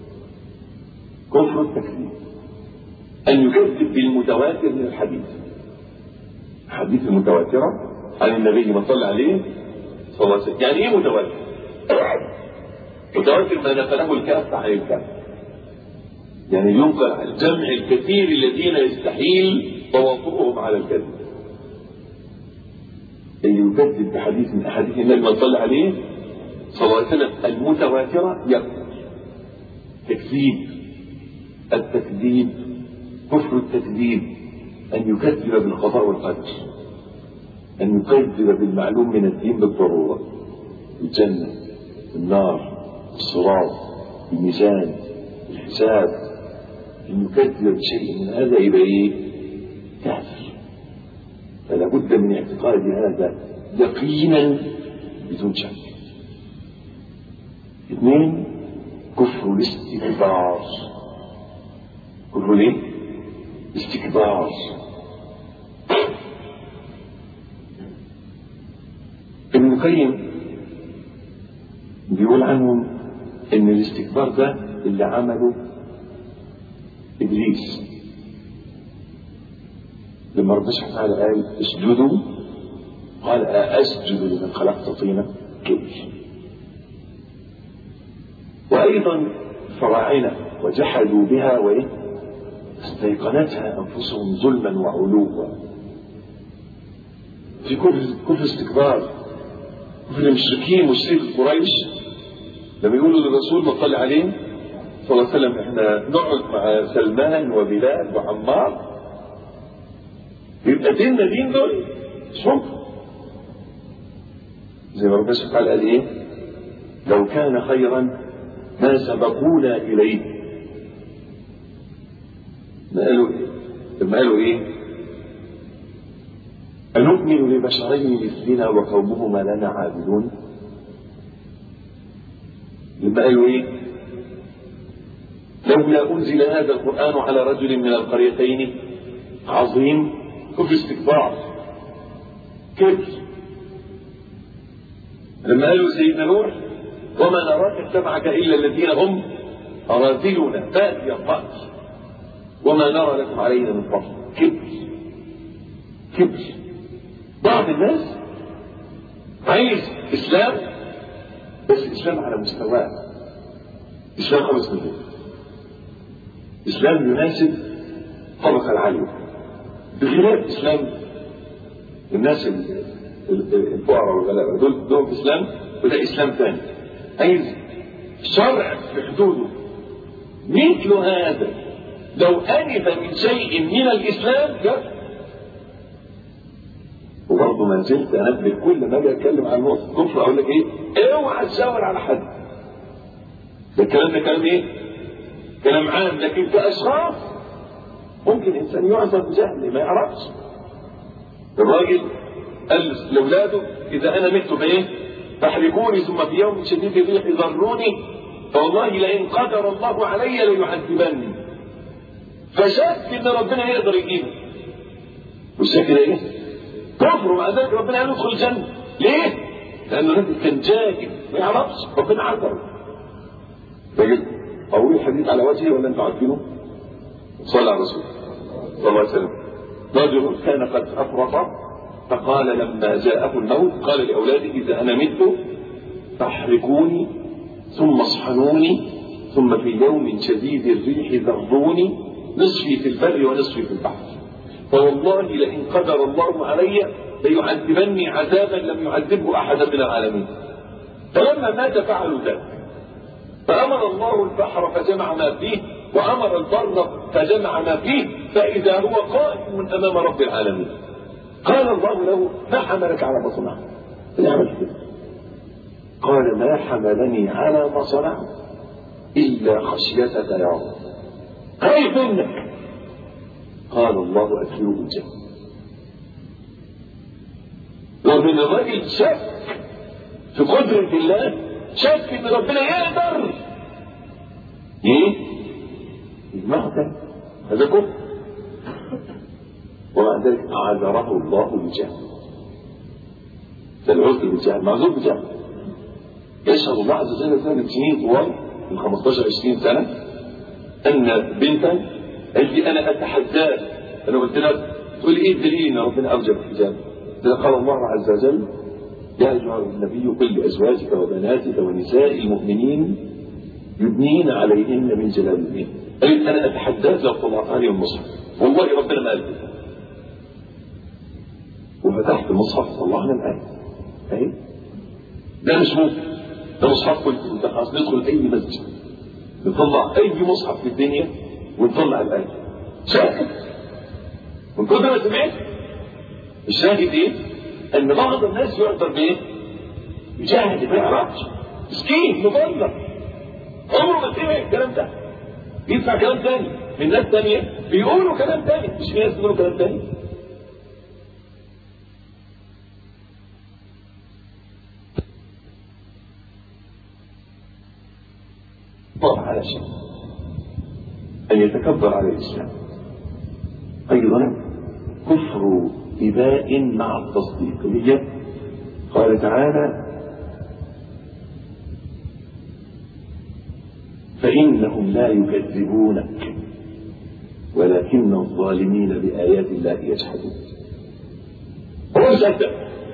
كفر التكذيب ان يكذب بالمتواتر من الحديث، الحديث المتواتره عن النبي ما صلى عليه صلى الله عليه وسلم. يعني ايه متواتر؟ متواتر ما نقله الكافه عن الكافه، يعني ينقل عن الجمع الكثير الذين يستحيل تواطؤهم على الكذب. اللي يكذب بحديث من احاديث النبي ما صلى عليه صلى الله عليه وسلم المتواتره يكفر. تكذيب التكذيب كفر التكذيب ان يكذب بالقضاء والقدر، ان يكذب بالمعلوم من الدين بالضروره، الجنه، النار، الصراط، الميزان، الحساب، ان يكذب بشيء من هذا يبقى ايه؟ كافر. فلا بد من اعتقاد هذا يقينا بدون شك. اثنين، كفر الاستكبار. كفر ايه؟ استكبار. ابن القيم بيقول عنهم ان الاستكبار ده اللي عمله ابليس لما ربنا سبحانه وتعالى قال اسجدوا قال اسجد لمن خلقت طينا كبر. وايضا الفراعنه وجحدوا بها وايه؟ استيقنتها انفسهم ظلما وعلوا. في كفر كفر استكبار كفر المشركين مشركي قريش لما يقولوا للرسول ما صلى عليه صلى الله عليه وسلم احنا نقعد مع سلمان وبلال وعمار يبقى ديننا دين دول شوف زي ما ربنا سبحانه قال ايه؟ لو كان خيرا ما سبقونا اليه. ما قالوا ايه؟ لما قالوا ايه؟ أنؤمن لبشرين مثلنا وقومهما لنا عابدون. لما قالوا ايه؟ لولا أنزل هذا القرآن على رجل من القريتين عظيم. كفر استكبار كبر. لما قالوا سيدنا نوح وما نراك اتبعك إلا الذين هم أراذلنا بادي الرأي وما نرى لكم علينا من فضل. كبر كبر. بعض الناس عايز إسلام بس إسلام على مستواه، إسلام خمس مليون، إسلام يناسب طبقة العالية بخلاف إسلام الناس الفقراء والغلابة دول دول إسلام وده إسلام ثاني. عايز شرع في حدوده مثل هذا لو أنف من شيء من الإسلام كفر. وبرضه ما زلت أنبه كل ما أجي أتكلم عن نقطة كفر أقول لك إيه؟ اوعى تشاور على حد. ده الكلام ده كلام إيه؟ كلام عام. لكن كأشخاص ممكن إنسان يعذر بجهل ما يعرفش. الراجل قال لأولاده إذا أنا مت بإيه؟ فاحرقوني ثم في يوم شديد الريح ذروني فوالله لئن قدر الله علي ليعذبني. فشك إن ربنا يقدر يجيبه. والشك ده إيه؟ كفر. ومع ذلك ربنا قال له ادخل الجنة. ليه؟ لأنه الراجل كان جاهل ما يعرفش ربنا عذره. راجل أقول الحديث على وجهه ولا أنتوا عارفينه؟ صلى على الرسول صلى الله عليه وسلم. رجل كان قد أفرط فقال لما جاءه الموت قال لأولاده إذا أنا مت فاحرقوني ثم اصحنوني ثم في يوم شديد الريح ذروني نصفي في البر ونصفي في البحر فوالله لئن قدر الله علي ليعذبني عذابا لم يعذبه أحدا من العالمين. فلما مات فعلوا ذلك فأمر الله البحر فجمع ما فيه وأمر البر فجمع ما فيه فإذا هو قائم أمام رب العالمين. قال الله له ما حملك على ما صنعت؟ قال ما حملني على ما صنعت إلا خشيتك يا رب. خايف منك قال الله أدخلوه الجنة. ومن الراجل شك في قدرة الله، شك ان ربنا يقدر ايه يجمعه، هذا كفر. ومع ذلك اعذره الله بجهل. ده العذر بالجهل، معذور بجهل. يشهد الله عز وجل سنة سنين طوال من خمستاشر عشرين سنة ان بنتا قالت لي انا اتحداك. انا قلت لها تقول لي ايه الدليل ان ربنا اوجب الحجاب؟ قال الله عز وجل يا ايها النبي قل لازواجك وبناتك ونساء المؤمنين يدنين عليهن من جلابيبهن. قالت انا اتحداك لو طلعت عليهم المصحف والله ربنا ما قال كده. وفتحت المصحف طلعنا الايه اهي. ده مش ممكن، ده مصحف كنت خلاص ندخل اي مسجد نطلع اي مصحف في الدنيا ونطلع الايه. شاهد من كل ما سمعت الشاهد ايه؟ ان بعض الناس يعذر بايه؟ يجاهد ما يعرفش، مسكين مضلل عمره ما سمع الكلام ده، يسمع كلام تاني من ناس تانية بيقولوا كلام تاني، مش في ناس بيقولوا كلام تاني. طبعا على شيء ان يتكبر على الاسلام. ايضا كفر إباء مع التصديقية. قال تعالى فإنهم لا يكذبونك ولكن الظالمين بآيات الله يجحدون. هو مصدق،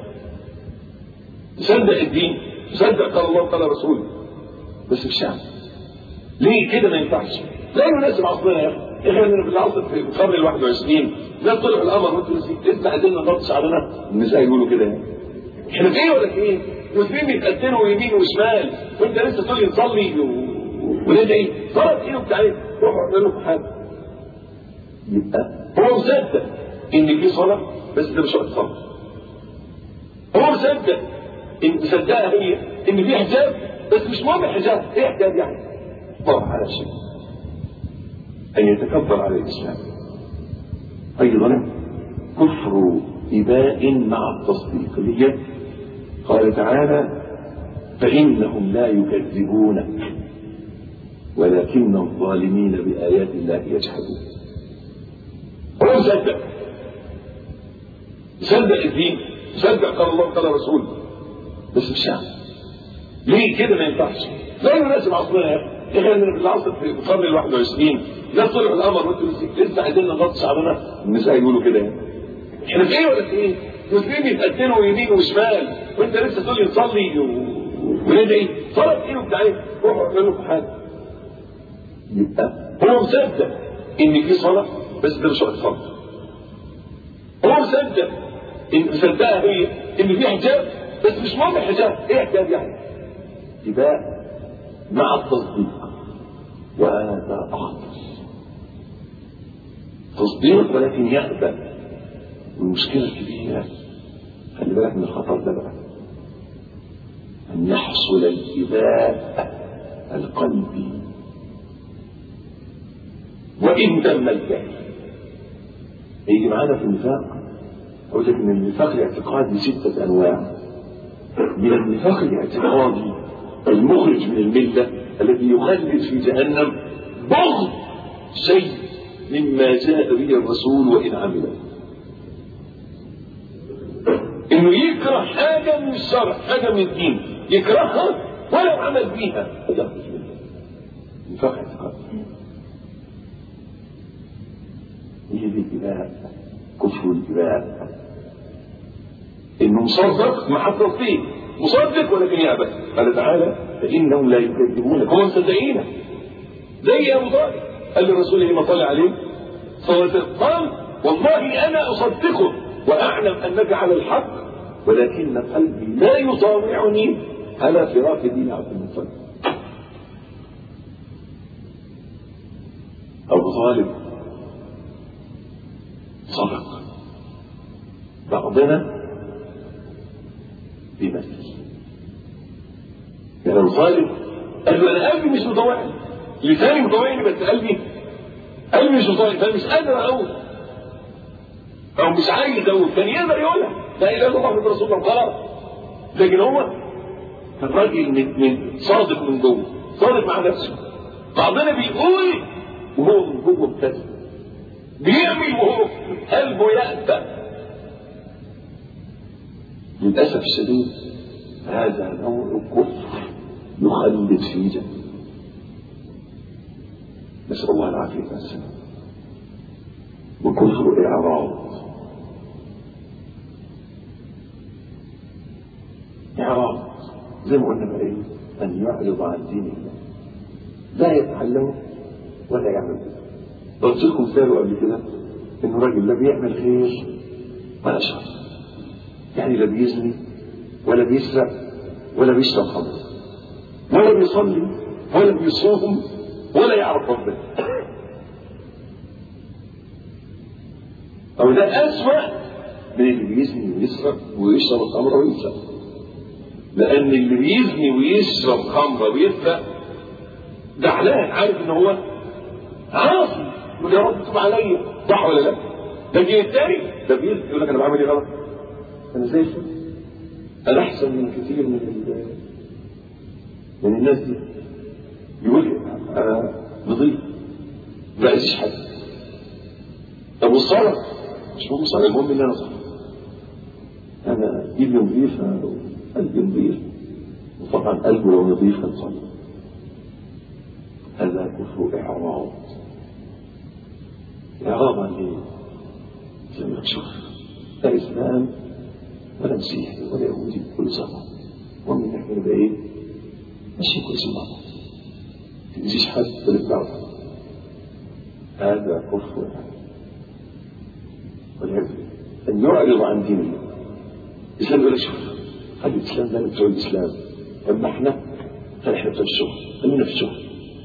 مصدق الدين، مصدق قال الله قال رسوله، بس مش شعب. ليه كده ما ينفعش؟ لا يناسب عصرنا يا اخي. احنا في العصر في القرن الواحد وعشرين لا طلع القمر وانتوا لسه قاعدين ننطش علينا. النساء يقولوا كده يعني احنا في ايه ولا في ايه؟ مسلمين بيتقتلوا يمين وشمال وانت لسه تقول نصلي وندعي. صلاه ايه وبتاع ايه؟ روحوا اعملوا لكم حاجه. يبقى هو مصدق ان في صلاه بس ده مش وقت صلاه. هو مصدق ان مصدقها هي ان في حجاب بس مش مهم الحجاب. ايه حجاب يعني؟ طبعا على شيء ان يتكبر على الاسلام. ايضا كفر إباء مع التصديقية. قال تعالى فإنهم لا يكذبونك ولكن الظالمين بآيات الله يجحدون. هو مصدق، مصدق الدين، مصدق قال الله قال رسوله، بس مش شعب. ليه كده ما ينفعش؟ لا يناسب عصرنا يا اخي. احنا في العصر في القرن الواحد وعشرين لا طلع القمر وانتوا لسه قاعدين نغطس علينا. النساء يقولوا كده يعني احنا في ايه ولا في ايه؟ مسلمين بيتقتلوا يمين وشمال وانت لسه تقول نصلي وندعي. صلاه ايه وبتاع ايه؟ روحوا اعملوا لكم حاجه. يبقى هو مصدق ان في صلاه بس ده مش وقت صلاه. هو مصدق ان مصدقها هي ان في حجاب بس مش مهم الحجاب. ايه حجاب يعني؟ إباء مع التصديق، وهذا أخطر. تصديق ولكن يأبى. المشكلة الكبيرة خلي بالك من الخطر ده بقى، أن يحصل الإباء القلبي وإن تم الفعل. يجي معانا في النفاق أقول لك إن النفاق الاعتقادي ستة أنواع. من النفاق الاعتقادي المخرج من الملة الذي يخلد في جهنم بغض شيء مما جاء به الرسول وإن عمله. إنه يكره حاجة من الشرع، حاجة من الدين يكرهها ولو عمل بيها يخرج منها. نفاق اعتقادي. هي دي الإباء، كفر الإباء. إنه مصدق مع التصديق، مصدق ولكن يأبى. قال تعالى فإنهم لا يكذبونك هم مصدقين. زي أبو طالب قال لرسوله ما طلع عليه صلى الله عليه وسلم قال والله أنا أصدقك وأعلم أنك على الحق ولكن قلبي لا يطاوعني على فراق دين عبد المطلب. أبو طالب صدق. بعضنا بمثل يعني أبو طالب قال له أنا قلبي مش مطوعني، لساني مطوعني بس قلبي قلبي مش مطوعني، فأنا مش قادر أقول او مش عايز يزود كان يقدر يقولها لا اله الا الله محمد رسول الله خلاص. لكن هو كان راجل من, من صادق من جوه، صادق مع نفسه. بعضنا بيقول وهو من جوه مبتسم، بيعمل وهو قلبه يأبى. للاسف الشديد هذا نوع كفر يخلد في جنة. نسأل الله العافية والسلامة. وكفر إعراض، إعراض زي ما قلنا بقى إيه؟ أن يعرض عن دين الله، لا يتعلمه ولا يعمل به. قلت لكم مثال قبل كده إنه راجل لا بيعمل خير ولا شر، يعني لا بيزني ولا بيسرق ولا بيشرب خمر ولا بيصلي ولا بيصوم ولا يعرف ربنا. أو ده أسوأ من اللي بيزني ويسرق ويشرب الخمر ويسرق، لأن اللي بيزني ويشرب خمر ويسرق زعلان عارف إن هو عاصي يقول يا رب تب عليا، صح ولا لا؟ لكن الثاني ده بيزني يقول لك أنا بعمل إيه غلط؟ أنا زي الفل، أنا أحسن من كثير من من الناس دي. يقول أنا نظيف ما أذيش حد. طب والصلاة مش مهم صلاة، المهم إن أنا صلاة، أنا إيدي نظيفة وقلبي نظيف، وطبعا قلبه لو نظيف هنصلي. هذا كفر إعراض. إعراض عن إيه؟ زي ما تشوف لا إسلام ولا مسيحي ولا يهودي كل سنة، ومن نحن نبقى إيه؟ ماشي كل سنة ما تأذيش حد ولا تبعه. هذا كفر والعياذ بالله. أن يعرض عن دينه. الإسلام يقول لك شوف خلي الإسلام ده بتوع الإسلام، أما إحنا فإحنا بتوع الشغل، خلينا في الشغل.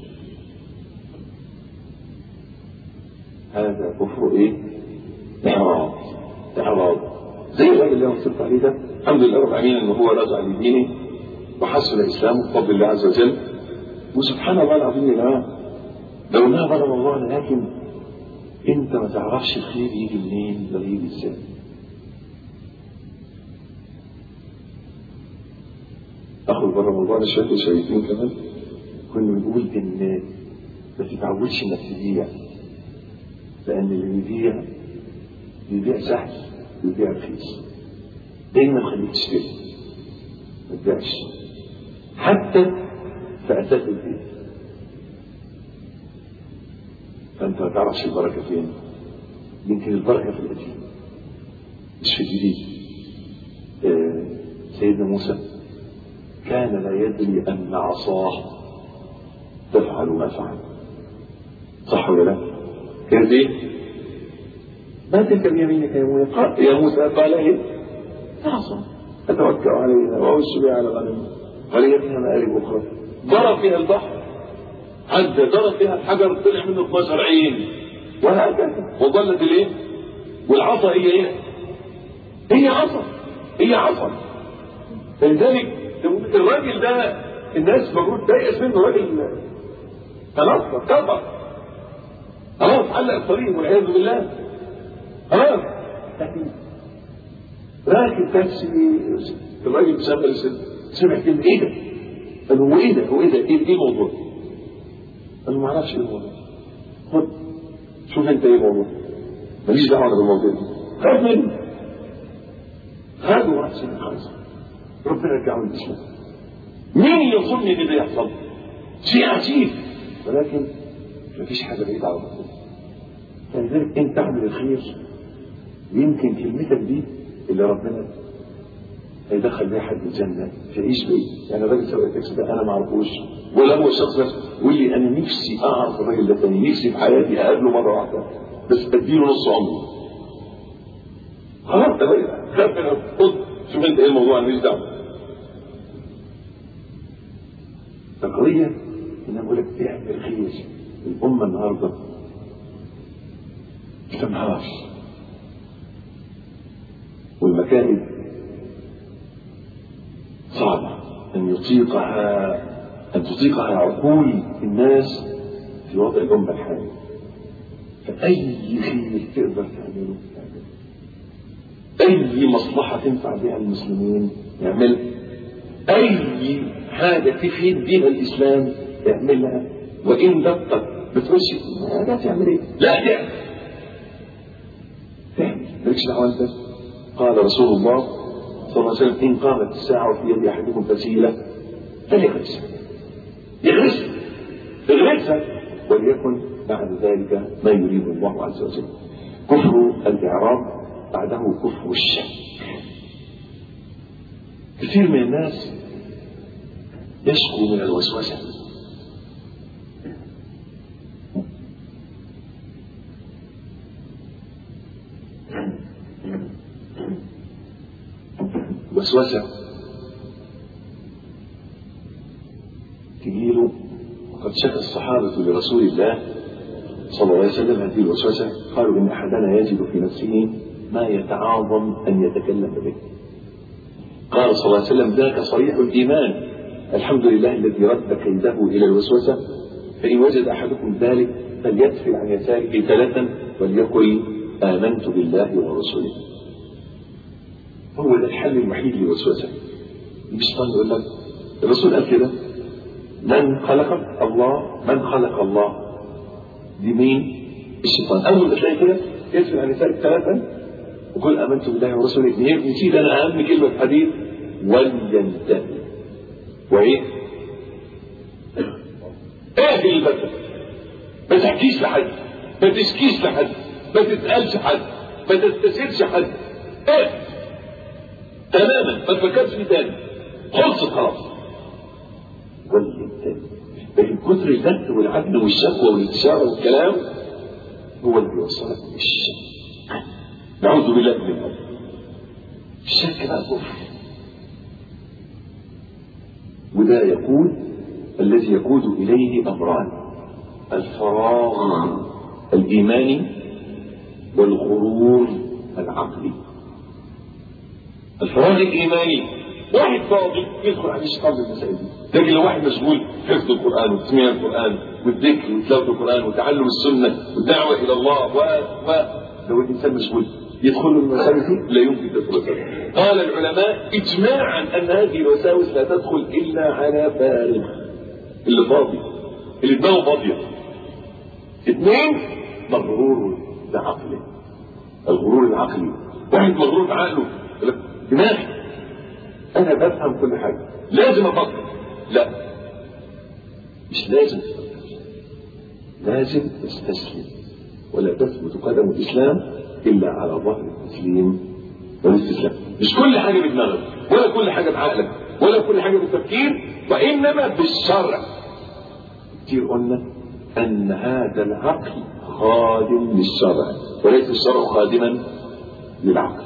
هذا كفر إيه؟ إعراض. إعراض زي الراجل اللي أنا وصلت عليه ده، الحمد لله رب العالمين إنه هو رجع لدينه وحسن الإسلام بفضل الله عز وجل. وسبحان الله العظيم يا جماعة لو ما ظلم الله، لكن أنت ما تعرفش الخير يجي منين ولا يجي إزاي. أخذ بره رمضان شوية شويتين كمان كنا بنقول إن ما تتعودش إنك تبيع، لأن اللي بيبيع بيبيع سهل بيبيع رخيص. دايما خليك تشتري ما تبيعش حتى في أساس البيت. فأنت ما تعرفش البركة فين، يمكن البركة في القديم مش في الجديد. آه سيدنا موسى كان لا يدري أن عصاه تفعل ما فعل، صح ولا لا؟ كانت ايه؟ ما تلك بيمينك يا موسى؟ قال يا موسى قال ايه؟ عصا اتوكل عليها واوش بها على غنمي ولي فيها مآرب اخرى. ضرب فيها البحر عدى، ضرب فيها الحجر طلع منه اثناشر عين وهكذا، وظلت الايه؟ والعصا هي ايه؟ هي عصا، هي عصا. فلذلك الراجل ده الناس المفروض تيأس منه، راجل خلاص كفر خلاص علق الطريق والعياذ بالله خلاص. لكن راكب تاكسي الراجل مسافر السن سمع كلمه ايه ده؟ قال له هو ايه ده؟ هو ايه ده؟ ايه الموضوع؟ قال له ما اعرفش ايه الموضوع. خد شوف انت ايه الموضوع، ماليش دعوه بالموضوع ده. خد منه خدوا واحد سنه خمسه ربنا يرجعه للاسلام. مين يظن ان ده يحصل؟ شيء عجيب، ولكن مفيش حاجه بعيده عن ربنا. فلذلك انت اعمل الخير، يمكن كلمتك دي اللي ربنا هيدخل بيها حد الجنه تعيش بيه. يعني الراجل سواق التاكسي ده انا ما اعرفوش ولا هو الشخص ده يقول لي انا نفسي اعرف الراجل ده تاني، نفسي في حياتي اقابله مره واحده بس اديله نص عمري. خلاص ده خاف من خد شوف انت ايه الموضوع، انا ماليش دعوه. تقريبا ان اقول لك اعمل خير. الامه النهارده تنهار والمكائد صعبه ان يطيقها ان تطيقها عقول الناس في وضع الامه الحالي. فاي خير تقدر تعمله تعمله. أي مصلحة تنفع بها المسلمين يعملها، أي حاجة تفيد بها الإسلام يعملها، وإن دقت بترشي لا تعمل إيه؟ لا تعمل تعمل مالكش دعوة أنت. قال رسول الله صلى الله عليه وسلم: إن قامت الساعة وفي يد أحدكم فسيلة فليغرسها يغرسها اغرسها وليكن بعد ذلك ما يريد الله عز وجل. كفر الإعراب بعده كفر الشك. كثير من الناس يشكو من الوسوسة، وسوسة تجيله. وقد شكى الصحابة لرسول الله صلى الله عليه وسلم هذه الوسوسة، قالوا إن أحدنا يجد في نفسه ما يتعاظم أن يتكلم به. قال صلى الله عليه وسلم: ذاك صريح الإيمان، الحمد لله الذي رد كيده إلى الوسوسة. فإن وجد أحدكم ذلك فليدفع عن يساره ثلاثا وليقل: آمنت بالله ورسوله. هو ده الحل الوحيد للوسوسة. الشيطان يقول لك الرسول قال كده: من خلقك؟ الله. من خلق الله؟ دي مين؟ الشيطان. أول ما تلاقي كده يدفع عن يساره ثلاثا وقل آمنت بالله ورسوله. نسيت أنا أهم كلمة في الحديث: ولينتهي. وإيه؟ اهدي البدن، ما تحكيش لحد، ما تشكيش لحد، ما تسألش حد، ما تستشيرش حد. اهدي تماما، ما تفكرش فيه تاني، خلصت خلاص. ولينتهي. لكن كتر الجد والعدل والشكوى والاستشارة والكلام هو اللي بيوصلك للشك. نعوذ بالله من الأمر. الشك بقى كفر، وده يقود الذي يقود إليه أمران: الفراغ الإيماني والغرور العقلي. الفراغ الإيماني، واحد فاضي يدخل عليه الشيطان بالمسائل دي، لكن لو واحد مشغول حفظ القرآن وتسميع القرآن والذكر وتلاوة القرآن وتعلم السنة والدعوة إلى الله و و لو الإنسان مشغول يدخل المسائل دي لا يمكن تدخل. قال العلماء إجماعا أن هذه الوساوس لا تدخل إلا على فارغ، اللي فاضي، اللي دماغه فاضية. اثنين، مغرور بعقله. الغرور العقلي، واحد مغرور بعقله، دماغي أنا بفهم كل حاجة، لازم أفكر. لا، مش لازم تفكر، لازم تستسلم. ولا تثبت قدم الإسلام إلا على ظهر التسليم والاستسلام. مش كل حاجة بدماغك، ولا كل حاجة بعقلك، ولا كل حاجة بالتفكير، وإنما بالشرع. كتير قلنا أن هذا العقل خادم للشرع، وليس الشرع خادما للعقل.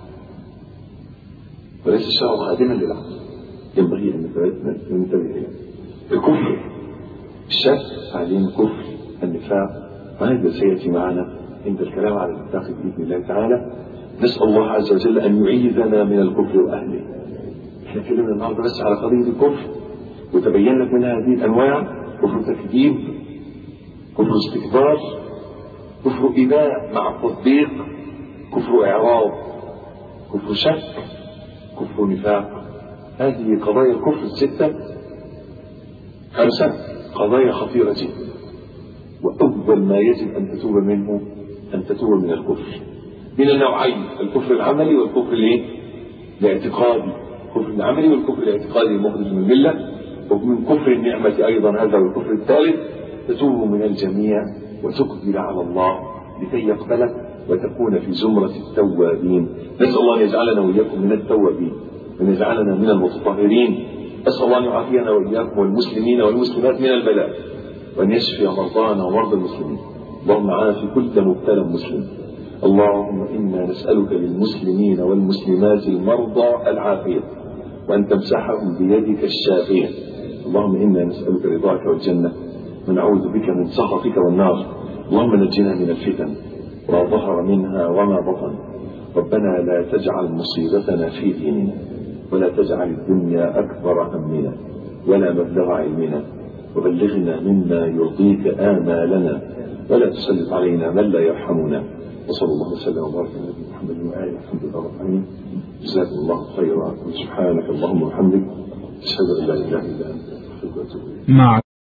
وليس الشرع خادما للعقل. ينبغي أن ننتبه إليه. الكفر، الشك، بعدين كفر النفاق، وهذا سيأتي معنا عند الكلام على النفاق بإذن الله تعالى. نسأل الله عز وجل أن يعيذنا من الكفر وأهله. احنا كلمنا النهارده بس على قضية الكفر، وتبين لك منها هذه الأنواع: كفر تكذيب، كفر استكبار، كفر إباء مع التطبيق، كفر إعراض، كفر شك، كفر نفاق. هذه قضايا الكفر الستة، خمسة قضايا خطيرة جدا. وأول ما يجب أن تتوب منه أن تتوب من الكفر من النوعين: الكفر العملي والكفر الاعتقادي. الكفر العملي والكفر الاعتقادي المخرج من الملة، ومن كفر النعمة أيضا هذا والكفر الثالث. تتوب من الجميع وتقبل على الله لكي يقبلك وتكون في زمرة التوابين. نسأل الله أن يجعلنا وإياكم من التوابين، وأن يجعلنا من المتطهرين. أسأل الله أن يعافينا وإياكم والمسلمين والمسلمات من البلاء، وأن يشفي مرضانا ومرضى المسلمين. اللهم عافي كل مبتلى مسلم. اللهم إنا نسألك للمسلمين والمسلمات المرضى العافية، وأن تمسحهم بيدك الشافية. اللهم إنا نسألك رضاك والجنة، ونعوذ بك من سخطك والنار. اللهم نجنا من الفتن ما ظهر منها وما بطن. ربنا لا تجعل مصيبتنا في ديننا، ولا تجعل الدنيا أكبر همنا ولا مبلغ علمنا، وبلغنا مما يرضيك آمالنا، ولا تسلط علينا من لا يرحمنا. وصلى الله وسلم وبارك على نبينا محمد وآله الحمد لله رب العالمين. جزاكم الله خيرا، سبحانك اللهم وبحمدك، أشهد أن لا إله إلا أنت، أستغفرك وأتوب إليك.